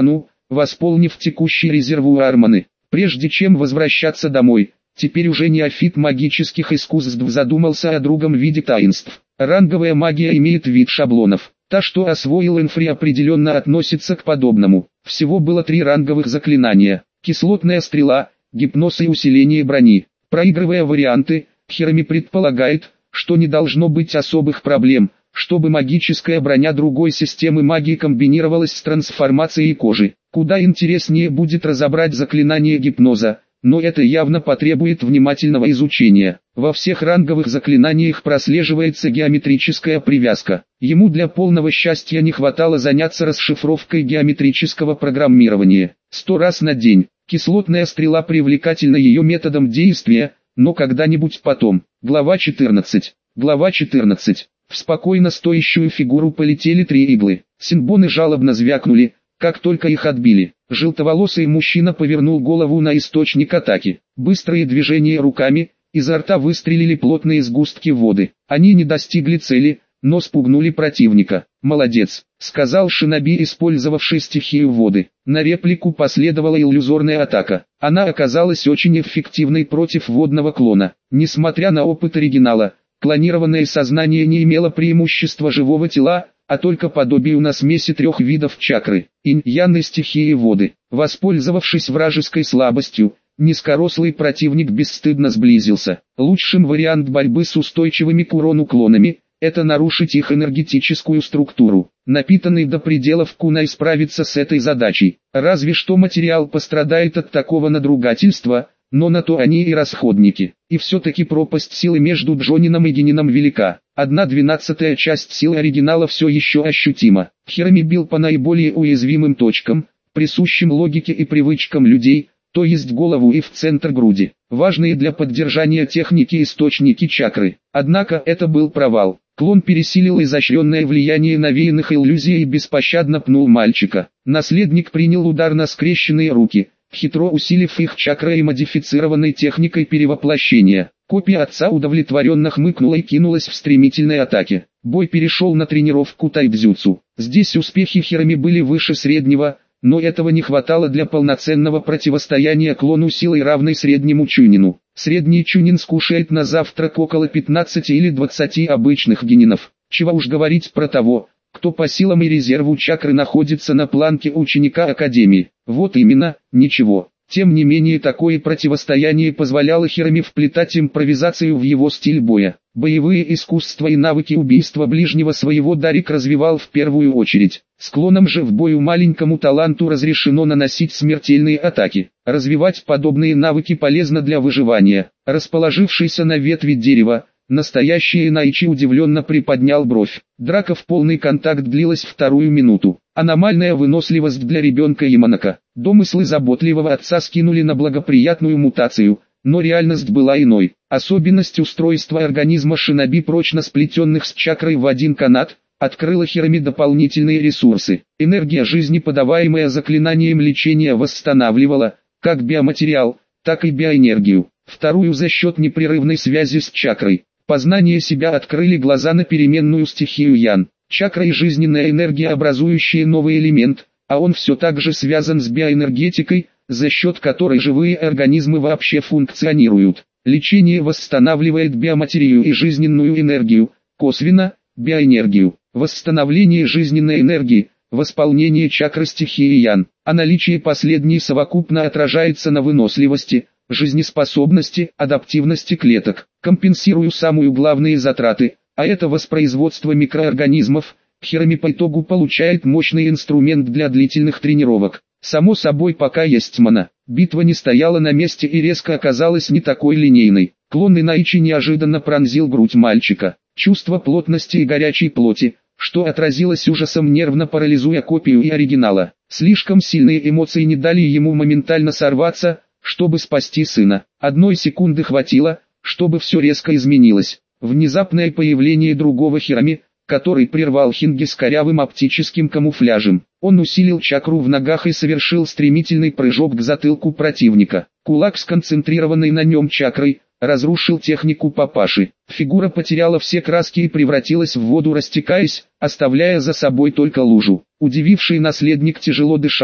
восполнив текущий резервуар маны. Прежде чем возвращаться домой, теперь уже неофит магических искусств задумался о другом виде таинств. Ранговая магия имеет вид шаблонов. Та, что освоил Энфри, определенно относится к подобному. Всего было 3 ранговых заклинания: кислотная стрела, гипноз и усиление брони. Проигрывая варианты, Хироми предполагает, что не должно быть особых проблем, чтобы магическая броня другой системы магии комбинировалась с трансформацией кожи. Куда интереснее будет разобрать заклинание гипноза, но это явно потребует внимательного изучения. Во всех ранговых заклинаниях прослеживается геометрическая привязка. Ему для полного счастья не хватало заняться расшифровкой геометрического программирования. 100 раз на день. Кислотная стрела привлекательна ее методом действия, но когда-нибудь потом. Глава 14. Глава 14. В спокойно стоящую фигуру полетели 3 иглы. Синбоны жалобно звякнули, как только их отбили. Желтоволосый мужчина повернул голову на источник атаки. Быстрые движения руками, изо рта выстрелили плотные сгустки воды. Они не достигли цели, но спугнули противника. «Молодец», — сказал шиноби, использовавший стихию воды. На реплику последовала иллюзорная атака. Она оказалась очень эффективной против водного клона. Несмотря на опыт оригинала, клонированное сознание не имело преимущества живого тела, а только подобию на смеси 3 видов чакры, инь-ян и стихии воды. Воспользовавшись вражеской слабостью, низкорослый противник бесстыдно сблизился. Лучшим вариант борьбы с устойчивыми к урону клонами – это нарушить их энергетическую структуру. Напитанный до пределов кунай справится с этой задачей. Разве что материал пострадает от такого надругательства, но на то они и расходники. И все-таки пропасть силы между Джонином и Генином велика. 1/12 часть силы оригинала все еще ощутима. Хироми бил по наиболее уязвимым точкам, присущим логике и привычкам людей, то есть голову и в центр груди. Важные для поддержания техники источники чакры. Однако это был провал. Клон пересилил изощренное влияние навеянных иллюзий и беспощадно пнул мальчика. Наследник принял удар на скрещенные руки, хитро усилив их чакрой и модифицированной техникой перевоплощения. Копия отца удовлетворенно хмыкнула и кинулась в стремительной атаке. Бой перешел на тренировку тайбзюцу. Здесь успехи Хироми были выше среднего, но этого не хватало для полноценного противостояния клону силой равной среднему чунину. Средний чунин скушает на завтрак около 15 или 20 обычных генинов. Чего уж говорить про того, кто по силам и резерву чакры находится на планке ученика Академии. Вот именно, ничего. Тем не менее, такое противостояние позволяло Хироми вплетать импровизацию в его стиль боя. Боевые искусства и навыки убийства ближнего своего Дарик развивал в первую очередь. С клоном же в бою маленькому таланту разрешено наносить смертельные атаки. Развивать подобные навыки полезно для выживания. Расположившийся на ветви дерева, настоящий Инайчи удивленно приподнял бровь. Драка в полный контакт длилась 2 минуту. Аномальная выносливость для ребенка Яманака. Домыслы заботливого отца скинули на благоприятную мутацию, но реальность была иной. Особенность устройства организма шиноби, прочно сплетенных с чакрой в один канат, открыла Хироми дополнительные ресурсы. Энергия жизни, подаваемая заклинанием лечения, восстанавливала как биоматериал, так и биоэнергию. Вторую за счет непрерывной связи с чакрой. Познание себя открыли глаза на переменную стихию Ян. Чакра и жизненная энергия, образующие новый элемент, а он все так же связан с биоэнергетикой, за счет которой живые организмы вообще функционируют. Лечение восстанавливает биоматерию и жизненную энергию, косвенно – биоэнергию. Восстановление жизненной энергии – восполнение чакры стихии Ян, а наличие последней совокупно отражается на выносливости, жизнеспособности, адаптивности клеток. Компенсируя самую главные затраты, а это воспроизводство микроорганизмов, Хироми по итогу получает мощный инструмент для длительных тренировок. Само собой, пока есть мана, битва не стояла на месте и резко оказалась не такой линейной. Клон Инайчи неожиданно пронзил грудь мальчика. Чувство плотности и горячей плоти, что отразилось ужасом, нервно парализуя копию и оригинала. Слишком сильные эмоции не дали ему моментально сорваться, чтобы спасти сына. 1 секунды хватило, чтобы все резко изменилось. Внезапное появление другого Хироми, который прервал Хинги с корявым оптическим камуфляжем. Он усилил чакру в ногах и совершил стремительный прыжок к затылку противника. Кулак, сконцентрированный на нем чакрой, разрушил технику папаши. Фигура потеряла все краски и превратилась в воду, растекаясь, оставляя за собой только лужу. Удививший наследник тяжело дышал,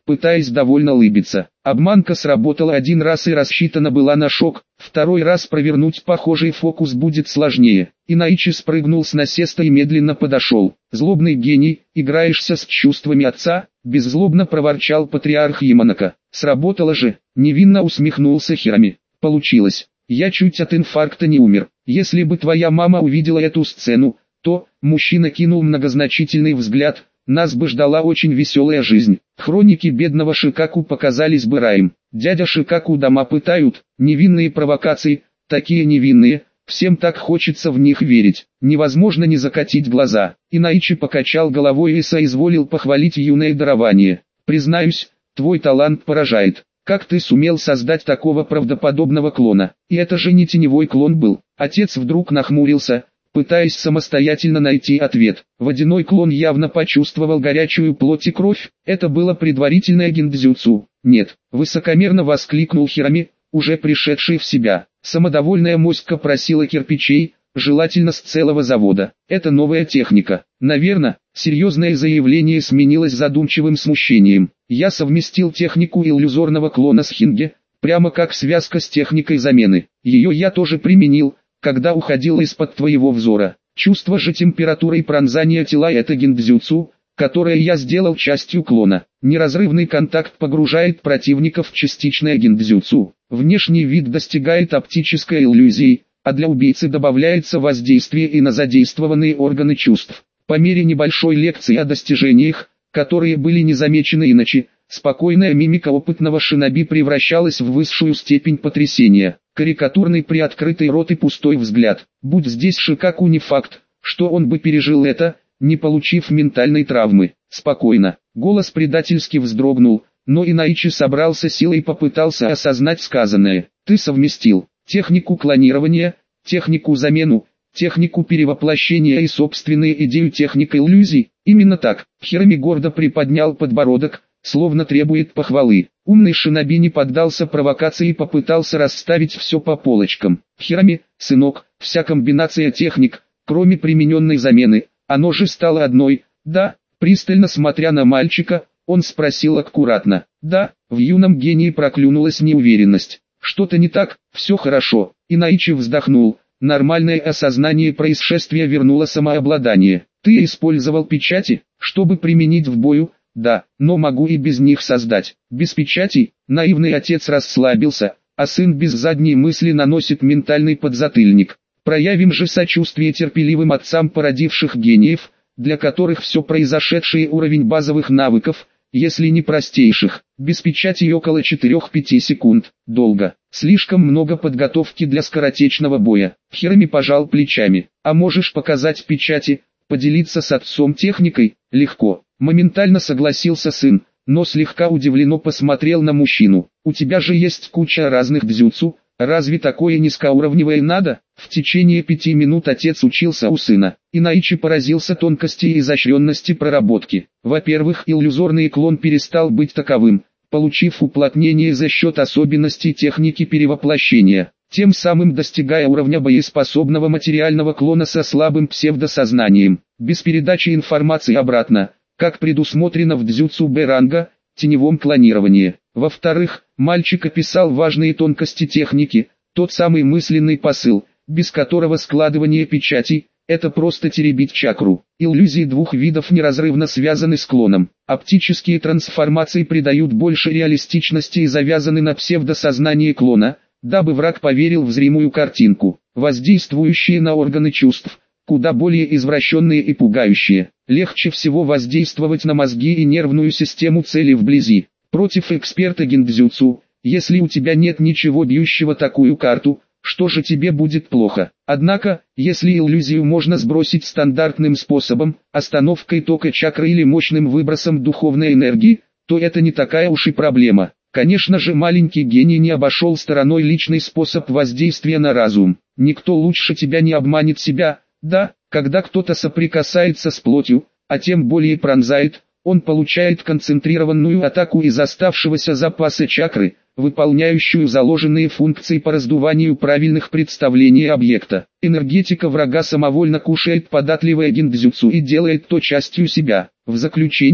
пытаясь довольно улыбиться. Обманка сработала один раз и рассчитана была на шок, второй раз провернуть похожий фокус будет сложнее. Инаичи спрыгнул с насеста и медленно подошел. «Злобный гений, играешься с чувствами отца?» — беззлобно проворчал патриарх Яманака. «Сработало же!» — невинно усмехнулся Хирами. «Получилось. Я чуть от инфаркта не умер. Если бы твоя мама увидела эту сцену, то...» Мужчина кинул многозначительный взгляд. «Нас бы ждала очень веселая жизнь. Хроники бедного Шикаку показались бы раем. Дядя Шикаку дома пытают, невинные провокации, такие невинные, всем так хочется в них верить. Невозможно не закатить глаза». Инаичи покачал головой и соизволил похвалить юное дарование. «Признаюсь, твой талант поражает. Как ты сумел создать такого правдоподобного клона? И это же не теневой клон был». Отец вдруг нахмурился, пытаясь самостоятельно найти ответ. Водяной клон явно почувствовал горячую плоть и кровь. Это было предварительное гиндзюцу. «Нет», — высокомерно воскликнул Хирами, уже пришедший в себя. Самодовольная моська просила кирпичей, желательно с целого завода. «Это новая техника». «Наверно», — серьезное заявление сменилось задумчивым смущением. «Я совместил технику иллюзорного клона с Хинге, прямо как связка с техникой замены. Ее я тоже применил, когда уходил из-под твоего взора. Чувство же температуры и пронзания тела — это гиндзюцу, которое я сделал частью клона. Неразрывный контакт погружает противника в частичное гиндзюцу. Внешний вид достигает оптической иллюзии, а для убийцы добавляется воздействие и на задействованные органы чувств. По мере небольшой лекции о достижениях, которые были не замечены иначе, спокойная мимика опытного шиноби превращалась в высшую степень потрясения. Карикатурный приоткрытый рот и пустой взгляд. Будь здесь Шикаку, не факт, что он бы пережил это, не получив ментальной травмы. Спокойно. Голос предательски вздрогнул, но Инаичи собрался силой и попытался осознать сказанное. Ты совместил технику клонирования, технику замену, технику перевоплощения и собственную идею техники иллюзий. Именно так. Хирами гордо приподнял подбородок, словно требует похвалы. Умный шиноби не поддался провокации и попытался расставить все по полочкам. «Хирами, сынок, вся комбинация техник, кроме примененной замены, оно же стало одной, да?» Пристально смотря на мальчика, он спросил аккуратно. «Да», в юном гении проклюнулась неуверенность. «Что-то не так?» «Все хорошо». Инаичи вздохнул. Нормальное осознание происшествия вернуло самообладание. «Ты использовал печати, чтобы применить в бою?» «Да, но могу и без них создать». «Без печатей?» Наивный отец расслабился, а сын без задней мысли наносит ментальный подзатыльник. Проявим же сочувствие терпеливым отцам породивших гениев, для которых все произошедшее уровень базовых навыков, если не простейших. Без печати около 4-5 секунд. Долго. Слишком много подготовки для скоротечного боя. Хирами пожал плечами. А можешь показать печати, поделиться с отцом техникой? Легко. Моментально согласился сын, но слегка удивленно посмотрел на мужчину. У тебя же есть куча разных дзюцу, разве такое низкоуровневое надо? В течение 5 минут отец учился у сына. Инаичи поразился тонкости и изощренности проработки. Во-первых, иллюзорный клон перестал быть таковым, получив уплотнение за счет особенностей техники перевоплощения, тем самым достигая уровня боеспособного материального клона со слабым псевдосознанием, без передачи информации обратно, как предусмотрено в дзюцу Б-ранга, теневом клонировании. Во-вторых, мальчик описал важные тонкости техники, тот самый мысленный посыл, без которого складывание печатей – это просто теребить чакру. Иллюзии двух видов неразрывно связаны с клоном. Оптические трансформации придают больше реалистичности и завязаны на псевдосознание клона, дабы враг поверил в зримую картинку, воздействующие на органы чувств, куда более извращенные и пугающие. Легче всего воздействовать на мозги и нервную систему цели вблизи. Против эксперта гиндзюцу, если у тебя нет ничего бьющего такую карту, что же тебе будет плохо? Однако, если иллюзию можно сбросить стандартным способом, остановкой тока чакры или мощным выбросом духовной энергии, то это не такая уж и проблема. Конечно же, маленький гений не обошел стороной личный способ воздействия на разум. Никто лучше тебя не обманет себя, да, когда кто-то соприкасается с плотью, а тем более пронзает, он получает концентрированную атаку из оставшегося запаса чакры, выполняющую заложенные функции по раздуванию правильных представлений объекта. Энергетика врага самовольно кушает податливое гиндзюцу и делает то частью себя. В заключение,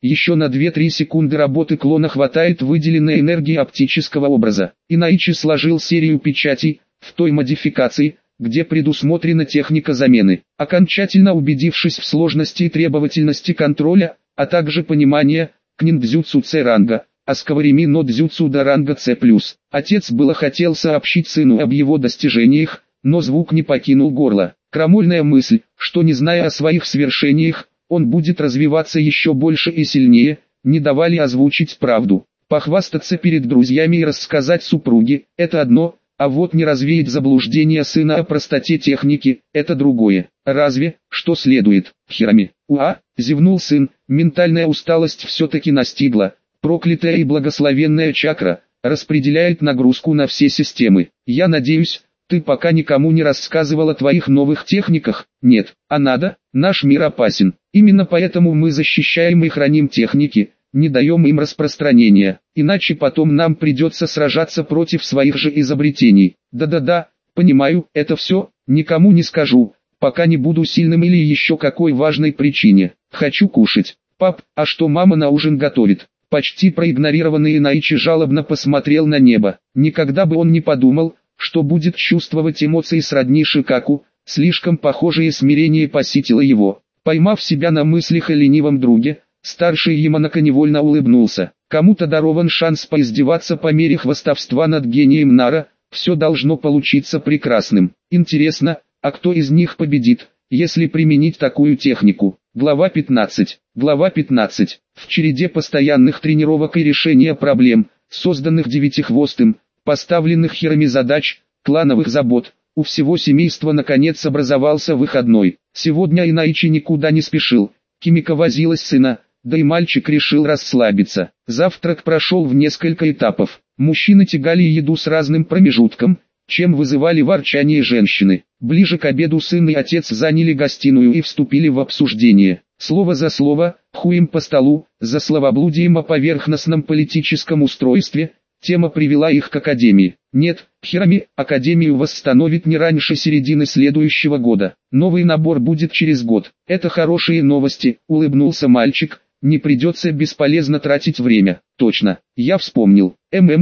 Еще на 2-3 секунды работы клона хватает выделенной энергии оптического образа. Инаичи сложил серию печатей, в той модификации, где предусмотрена техника замены. Окончательно убедившись в сложности и требовательности контроля, а также понимания, к ниндзюцу С ранга, а сковорими но дзюцу до ранга С+. Отец было хотел сообщить сыну об его достижениях, но звук не покинул горло. Крамольная мысль, что не зная о своих свершениях, он будет развиваться еще больше и сильнее, не давали озвучить правду. Похвастаться перед друзьями и рассказать супруге – это одно, а вот не развеять заблуждение сына о простоте техники – это другое. Разве, что следует, Хирами? Зевнул сын, ментальная усталость все-таки настигла. Проклятая и благословенная чакра распределяет нагрузку на все системы. Я надеюсь, ты пока никому не рассказывал о твоих новых техниках? Нет, а надо, наш мир опасен. Именно поэтому мы защищаем и храним техники, не даем им распространения, иначе потом нам придется сражаться против своих же изобретений. Да-да-да, понимаю, это все, никому не скажу, пока не буду сильным или еще какой важной причине. Хочу кушать. Пап, а что мама на ужин готовит? Почти проигнорированный Инаичи жалобно посмотрел на небо. Никогда бы он не подумал, что будет чувствовать эмоции сродни Шикаку, слишком похожее смирение посетило его. Поймав себя на мыслях о ленивом друге, старший Яманака невольно улыбнулся. Кому-то дарован шанс поиздеваться по мере хвастовства над гением Нара, все должно получиться прекрасным. Интересно, а кто из них победит, если применить такую технику? Глава 15. Глава 15. В череде постоянных тренировок и решения проблем, созданных Девятихвостым, поставленных Хирами задач, клановых забот, у всего семейства наконец образовался выходной. Сегодня Инаичи никуда не спешил, Кимика возилась сына, да и мальчик решил расслабиться. Завтрак прошел в несколько этапов. Мужчины тягали еду с разным промежутком, чем вызывали ворчание женщины. Ближе к обеду сын и отец заняли гостиную и вступили в обсуждение. Слово за слово, хуем по столу, за словоблудием о поверхностном политическом устройстве, тема привела их к академии. Нет, Хирами, академию восстановит не раньше середины следующего года. Новый набор будет через год. Это хорошие новости, улыбнулся мальчик. Не придется бесполезно тратить время. Точно, я вспомнил.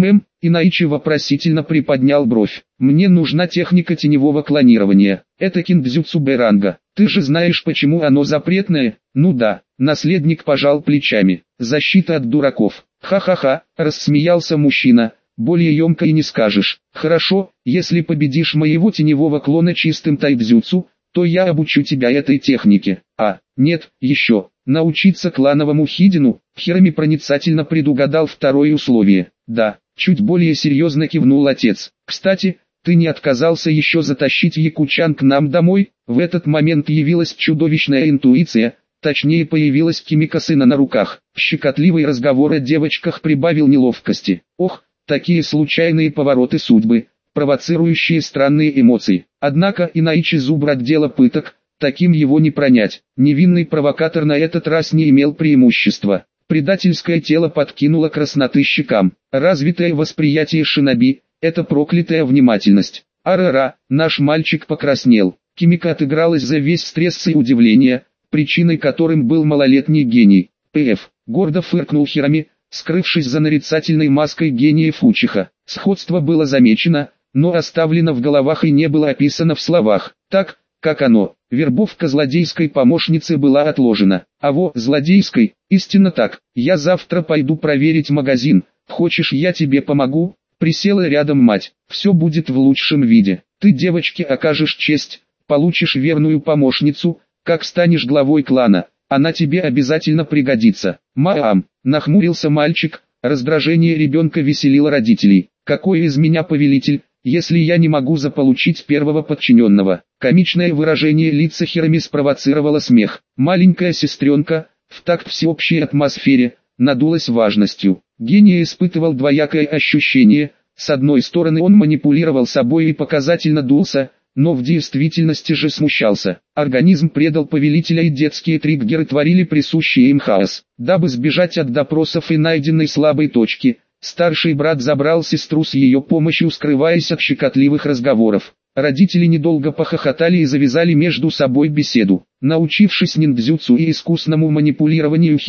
Инаичи вопросительно приподнял бровь. Мне нужна техника теневого клонирования. Это киндзюцу Б-ранга. Ты же знаешь, почему оно запретное? Ну да. Наследник пожал плечами. Защита от дураков. Ха-ха-ха, рассмеялся мужчина. Более емко и не скажешь. Хорошо, если победишь моего теневого клона чистым тайдзюцу, то я обучу тебя этой технике. Нет, еще. Научиться клановому хидину. Хирами проницательно предугадал второе условие. Да, чуть более серьезно кивнул отец. Кстати, ты не отказался еще затащить Якучан к нам домой? В этот момент явилась чудовищная интуиция, точнее появилась Кимика сына на руках. Щекотливый разговор о девочках прибавил неловкости. Ох, такие случайные повороты судьбы, провоцирующие странные эмоции. Однако Инаичи зубр отдела пыток, таким его не пронять. Невинный провокатор на этот раз не имел преимущества. Предательское тело подкинуло красноты щекам. Развитое восприятие шиноби – это проклятая внимательность. Арара, наш мальчик покраснел. Кимика отыгралась за весь стресс и удивление, причиной которым был малолетний гений. Гордо фыркнул Хирами, скрывшись за нарицательной маской гения Фучиха. Сходство было замечено, но оставлено в головах и не было описано в словах. Так, как оно. Вербовка злодейской помощницы была отложена. Злодейской, истинно так. Я завтра пойду проверить магазин. Хочешь, я тебе помогу? Присела рядом мать. Все будет в лучшем виде. Ты девочке окажешь честь, получишь верную помощницу, как станешь главой клана. Она тебе обязательно пригодится. Нахмурился мальчик. Раздражение ребенка веселило родителей. Какой из меня повелитель, если я не могу заполучить первого подчиненного? Комичное выражение лица Хирами спровоцировало смех. Маленькая сестренка, в такт всеобщей атмосфере, надулась важностью. Гений испытывал двоякое ощущение. С одной стороны он манипулировал собой и показательно дулся, но в действительности же смущался. Организм предал повелителя и детские триггеры творили присущий им хаос. Дабы сбежать от допросов и найденной слабой точки, старший брат забрал сестру с ее помощью, скрываясь от щекотливых разговоров. Родители недолго похохотали и завязали между собой беседу. Научившись ниндзюцу и искусному манипулированию хинге,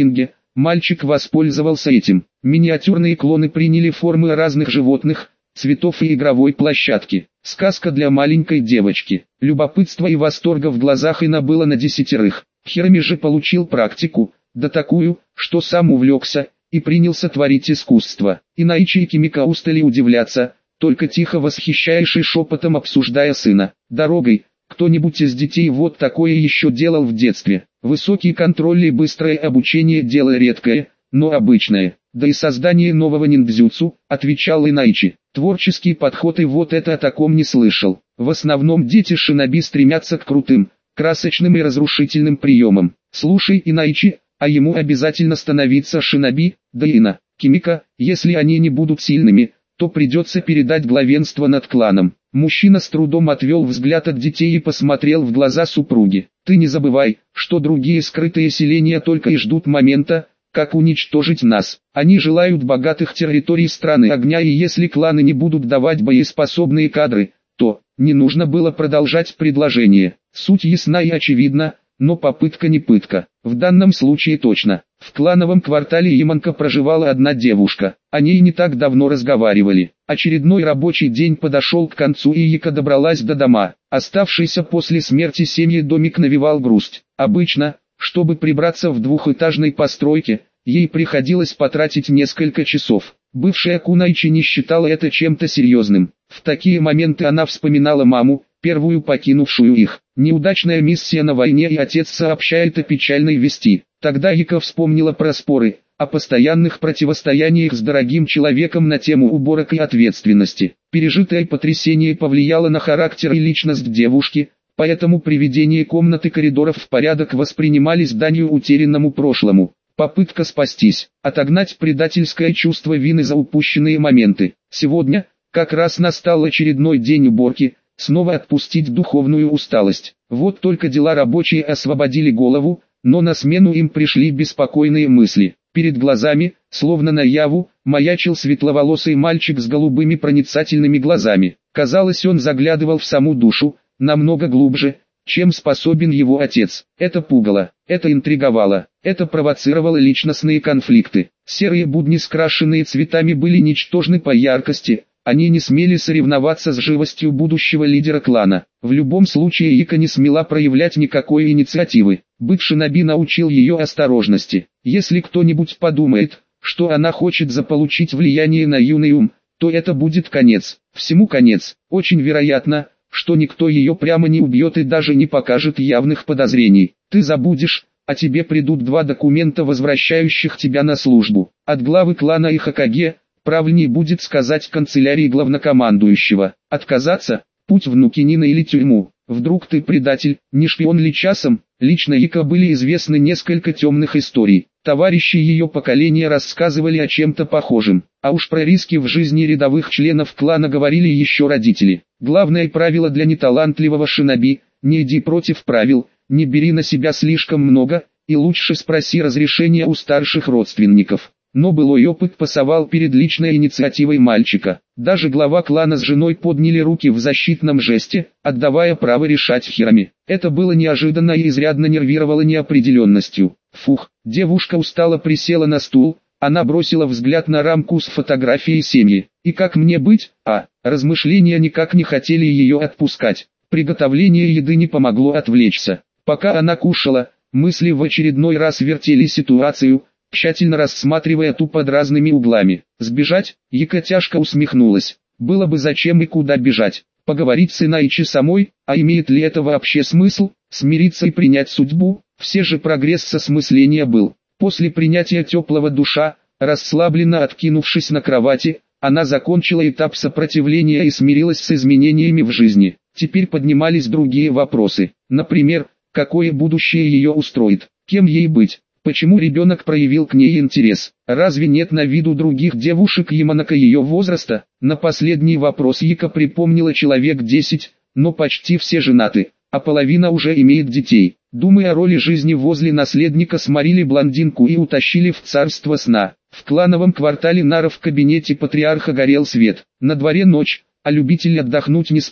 Мальчик воспользовался этим. Миниатюрные клоны приняли формы разных животных, цветов и игровой площадки. Сказка для маленькой девочки. Любопытство и восторга в глазах Ина было на десятерых. Хироми же получил практику, да такую, что сам увлекся, и принялся творить искусство. Инаичи и Кимика устали удивляться, только тихо восхищаясь и шепотом обсуждая сына. Дорогой, кто-нибудь из детей вот такое еще делал в детстве. Высокий контроль и быстрое обучение – дело редкое, но обычное. Да и создание нового ниндзюцу, отвечал Инаичи. Творческий подход, и вот это о таком не слышал. В основном дети шиноби стремятся к крутым, красочным и разрушительным приемам. Слушай, Инаичи, а ему обязательно становиться шиноби, да и на Кимика, если они не будут сильными, то придется передать главенство над кланом. Мужчина с трудом отвел взгляд от детей и посмотрел в глаза супруги. Ты не забывай, что другие скрытые селения только и ждут момента, как уничтожить нас. Они желают богатых территорий страны огня, и если кланы не будут давать боеспособные кадры, то не нужно было продолжать предложение. Суть ясна и очевидна, но попытка не пытка. В данном случае точно. В клановом квартале Яманка проживала одна девушка. О ней не так давно разговаривали. Очередной рабочий день подошел к концу, и Яка добралась до дома. Оставшийся после смерти семьи домик навевал грусть. Обычно, чтобы прибраться в двухэтажной постройке, ей приходилось потратить несколько часов. Бывшая Кунайчи не считала это чем-то серьезным. В такие моменты она вспоминала маму, первую покинувшую их. Неудачная миссия на войне, и отец сообщает о печальной вести. Тогда Яка вспомнила про споры, о постоянных противостояниях с дорогим человеком на тему уборок и ответственности. Пережитое потрясение повлияло на характер и личность девушки, поэтому приведение комнат и коридоров в порядок воспринимались данью утерянному прошлому. Попытка спастись, отогнать предательское чувство вины за упущенные моменты. Сегодня, как раз настал очередной день уборки, снова отпустить духовную усталость. Вот только дела рабочие освободили голову, но на смену им пришли беспокойные мысли. Перед глазами, словно наяву, маячил светловолосый мальчик с голубыми проницательными глазами. Казалось, он заглядывал в саму душу, намного глубже, чем способен его отец. Это пугало, это интриговало, это провоцировало личностные конфликты. Серые будни, скрашенные цветами, были ничтожны по яркости. Они не смели соревноваться с живостью будущего лидера клана. В любом случае Яка не смела проявлять никакой инициативы. Бывший Наби научил ее осторожности. Если кто-нибудь подумает, что она хочет заполучить влияние на юный ум, то это будет конец. Всему конец. Очень вероятно, что никто ее прямо не убьет и даже не покажет явных подозрений. Ты забудешь, а тебе придут 2 документа, возвращающих тебя на службу. От главы клана и Хокаге. Правильнее будет сказать канцелярии главнокомандующего. Отказаться – путь в Нукинина или тюрьму. Вдруг ты предатель, не шпион ли часом? Лично Яка были известны несколько темных историй. Товарищи ее поколения рассказывали о чем-то похожем. А уж про риски в жизни рядовых членов клана говорили еще родители. Главное правило для неталантливого шиноби – не иди против правил, не бери на себя слишком много, и лучше спроси разрешения у старших родственников. Но былой опыт пасовал перед личной инициативой мальчика. Даже глава клана с женой подняли руки в защитном жесте, отдавая право решать Хироми. Это было неожиданно и изрядно нервировало неопределенностью. Фух, девушка устало присела на стул, она бросила взгляд на рамку с фотографией семьи. И как мне быть? Размышления никак не хотели ее отпускать. Приготовление еды не помогло отвлечься. Пока она кушала, мысли в очередной раз вертели ситуацию, тщательно рассматривая ту под разными углами. Сбежать? Яка тяжко усмехнулась. Было бы зачем и куда бежать. Поговорить с Инаичи самой, а имеет ли это вообще смысл? Смириться и принять судьбу? Все же прогресс осмысления был. После принятия теплого душа, расслабленно откинувшись на кровати, она закончила этап сопротивления и смирилась с изменениями в жизни. Теперь поднимались другие вопросы. Например, какое будущее ее устроит? Кем ей быть? Почему ребенок проявил к ней интерес? Разве нет на виду других девушек Яманака ее возраста? На последний вопрос Яка припомнила человек 10, но почти все женаты, а половина уже имеет детей. Думая о роли жизни возле наследника, сморили блондинку и утащили в царство сна. В клановом квартале Нара в кабинете патриарха горел свет. На дворе ночь, а любитель отдохнуть не спит.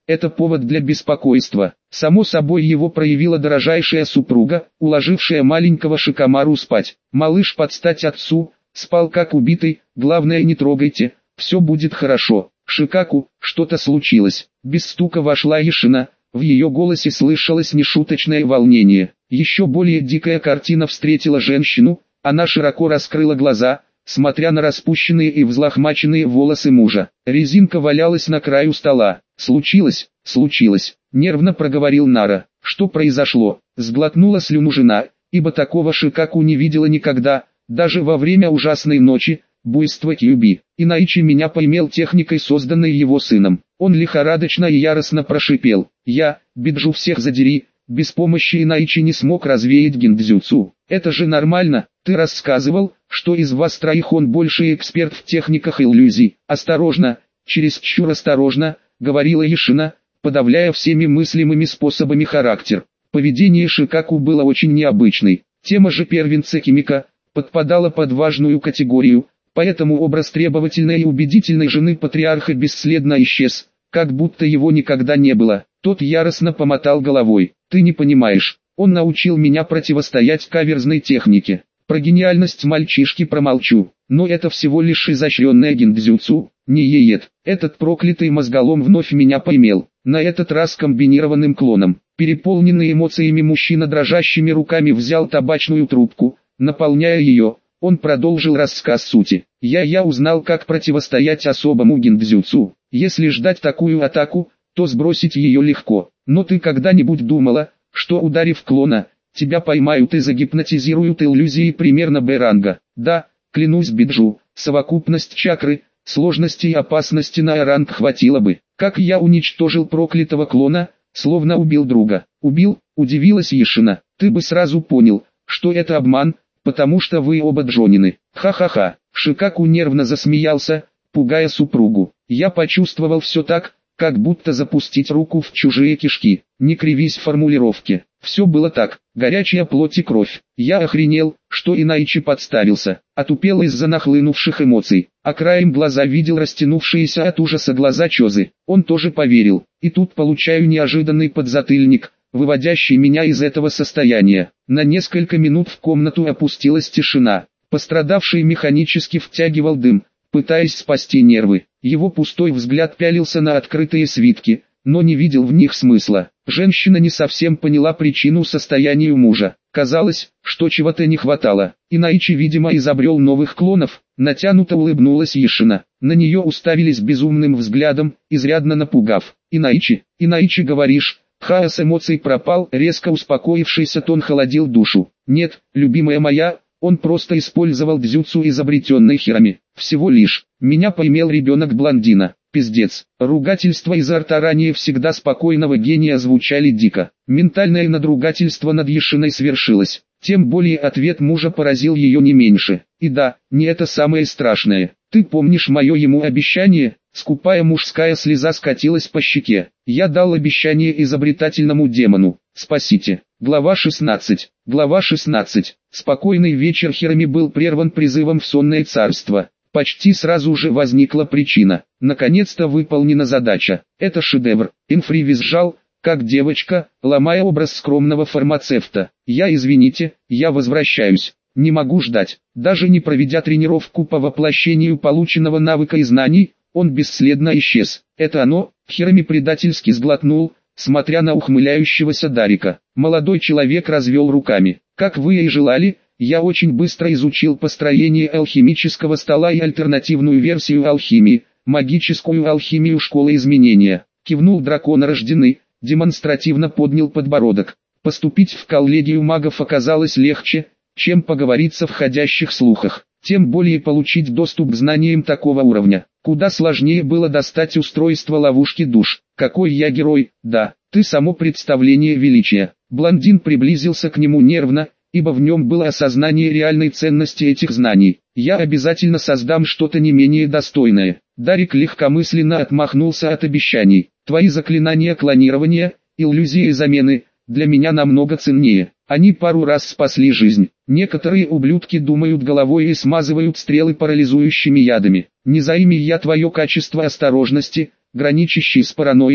это повод для беспокойства. Само собой его проявила дорожайшая супруга, уложившая маленького Шикомару спать. Малыш под стать отцу, спал как убитый, главное не трогайте, все будет хорошо. Шикаку, что-то случилось. Без стука вошла Ишина, в ее голосе слышалось нешуточное волнение. Еще более дикая картина встретила женщину, она широко раскрыла глаза, смотря на распущенные и взлохмаченные волосы мужа. Резинка валялась на краю стола. «Случилось, случилось», — нервно проговорил Нара. «Что произошло?» — сглотнула слюну жена, ибо такого Шикаку не видела никогда, даже во время ужасной ночи, буйства Кьюби. Инаичи меня поймел техникой, созданной его сыном. Он лихорадочно и яростно прошипел. «Я, Биджу, всех задери», без помощи Инаичи не смог развеять гиндзюцу. «Это же нормально, ты рассказывал, что из вас троих он больше эксперт в техниках иллюзий». «Осторожно, чересчур осторожно», — говорила Ишина, подавляя всеми мыслимыми способами характер. Поведение Шикаку было очень необычной. Тема же первенца Кимика подпадала под важную категорию, поэтому образ требовательной и убедительной жены патриарха бесследно исчез, как будто его никогда не было. Тот яростно помотал головой. «Ты не понимаешь, он научил меня противостоять каверзной технике. Про гениальность мальчишки промолчу, но это всего лишь изощренная гиндзюцу, не еет. Этот проклятый мозголом вновь меня поймел, на этот раз комбинированным клоном». Переполненный эмоциями мужчина дрожащими руками взял табачную трубку, наполняя ее. Он продолжил рассказ сути. Я узнал, как противостоять особому гиндзюцу. Если ждать такую атаку, то сбросить ее легко. Но ты когда-нибудь думала, что ударив клона, тебя поймают и загипнотизируют иллюзии примерно Б-ранга? Да, клянусь Биджу, совокупность чакры, сложности и опасности на А-ранг хватило бы. Как я уничтожил проклятого клона, словно убил друга. Убил, удивилась Ишина. Ты бы сразу понял, что это обман, потому что вы оба джонины. Ха-ха-ха. Шикаку нервно засмеялся, пугая супругу. Я почувствовал все так, как будто запустить руку в чужие кишки. Не кривись в формулировке. Все было так, горячая плоть и кровь. Я охренел, что Инаичи подставился. Отупел из-за нахлынувших эмоций, а краем глаза видел растянувшиеся от ужаса глаза Чозы. Он тоже поверил. И тут получаю неожиданный подзатыльник, выводящий меня из этого состояния. На несколько минут в комнату опустилась тишина. Пострадавший механически втягивал дым, пытаясь спасти нервы. Его пустой взгляд пялился на открытые свитки, но не видел в них смысла. Женщина не совсем поняла причину состояния мужа. Казалось, что чего-то не хватало. Инаичи, видимо, изобрел новых клонов. Натянуто улыбнулась Ишина. На нее уставились безумным взглядом, изрядно напугав. «Инаичи, говоришь?» Хаос эмоций пропал, резко успокоившийся тон холодил душу. «Нет, любимая моя, он просто использовал дзюцу, изобретенный Хирами. Всего лишь. Меня поймел ребенок блондина. Пиздец». Ругательства изо рта ранее всегда спокойного гения звучали дико. Ментальное надругательство над Ишиной свершилось. Тем более ответ мужа поразил ее не меньше. И да, не это самое страшное. Ты помнишь мое ему обещание? Скупая мужская слеза скатилась по щеке. Я дал обещание изобретательному демону. Спасите. Глава 16. Глава 16. Спокойный вечер Хирами был прерван призывом в сонное царство. Почти сразу же возникла причина. Наконец-то выполнена задача. Это шедевр. Инфри визжал, как девочка, ломая образ скромного фармацевта. Извините, я возвращаюсь. Не могу ждать. Даже не проведя тренировку по воплощению полученного навыка и знаний, он бесследно исчез. Это оно. Хирами предательски сглотнул, смотря на ухмыляющегося Дарика. Молодой человек развел руками. Как вы и желали, я очень быстро изучил построение алхимического стола и альтернативную версию алхимии, магическую алхимию школы изменения. Кивнул драконорожденный, демонстративно поднял подбородок. Поступить в коллегию магов оказалось легче, чем поговориться в ходящих слухах. Тем более получить доступ к знаниям такого уровня. Куда сложнее было достать устройство ловушки душ. Какой я герой, да, ты само представление величия. Блондин приблизился к нему нервно, ибо в нем было осознание реальной ценности этих знаний. Я обязательно создам что-то не менее достойное. Дарик легкомысленно отмахнулся от обещаний. Твои заклинания клонирования, иллюзии замены, для меня намного ценнее. Они пару раз спасли жизнь. Некоторые ублюдки думают головой и смазывают стрелы парализующими ядами. Не займи я твое качество осторожности, граничащей с паранойей,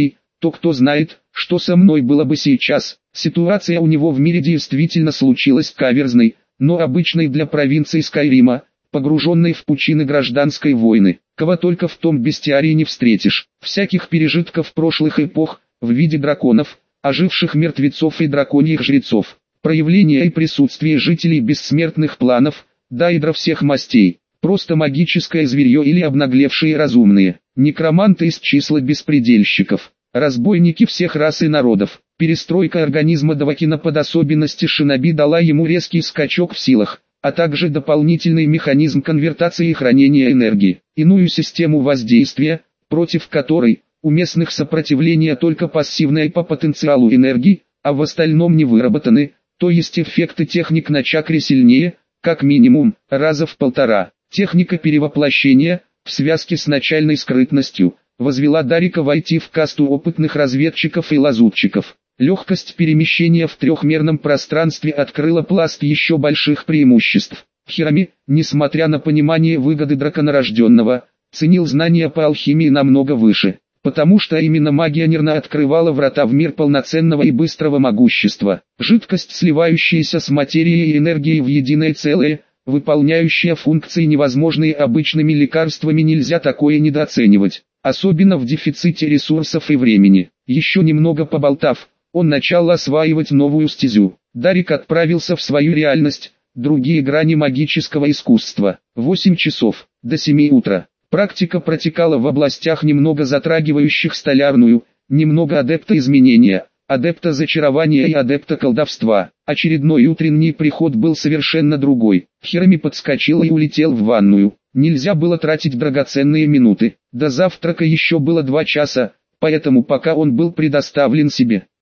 то кто знает, что со мной было бы сейчас. Ситуация у него в мире действительно случилась каверзной, но обычной для провинции Скайрима, погруженной в пучины гражданской войны. Кого только в том бестиарии не встретишь. Всяких пережитков прошлых эпох, в виде драконов, оживших мертвецов и драконьих жрецов. Проявление и присутствие жителей бессмертных планов, дайдра всех мастей. Просто магическое зверье или обнаглевшие разумные. Некроманты из числа беспредельщиков. Разбойники всех рас и народов. Перестройка организма Давакина под особенности шиноби дала ему резкий скачок в силах, а также дополнительный механизм конвертации и хранения энергии. Иную систему воздействия, против которой у местных сопротивление только пассивное по потенциалу энергии, а в остальном не выработаны, то есть эффекты техник на чакре сильнее, как минимум, раза в 1,5. Техника перевоплощения, в связке с начальной скрытностью, возвела Дарика войти в касту опытных разведчиков и лазутчиков. Легкость перемещения в трехмерном пространстве открыла пласт еще больших преимуществ. Хирами, несмотря на понимание выгоды драконорожденного, ценил знания по алхимии намного выше, потому что именно магия Нирна открывала врата в мир полноценного и быстрого могущества. Жидкость, сливающаяся с материей и энергией в единое целое, выполняющая функции, невозможные обычными лекарствами, нельзя такое недооценивать, особенно в дефиците ресурсов и времени. Еще немного поболтав, он начал осваивать новую стезю. Дарик отправился в свою реальность, другие грани магического искусства. 8 часов, до 7 утра. Практика протекала в областях, немного затрагивающих столярную, немного адепта изменения, адепта зачарования и адепта колдовства. Очередной утренний приход был совершенно другой. Хирами подскочил и улетел в ванную. Нельзя было тратить драгоценные минуты. До завтрака еще было 2 часа, поэтому пока он был предоставлен себе.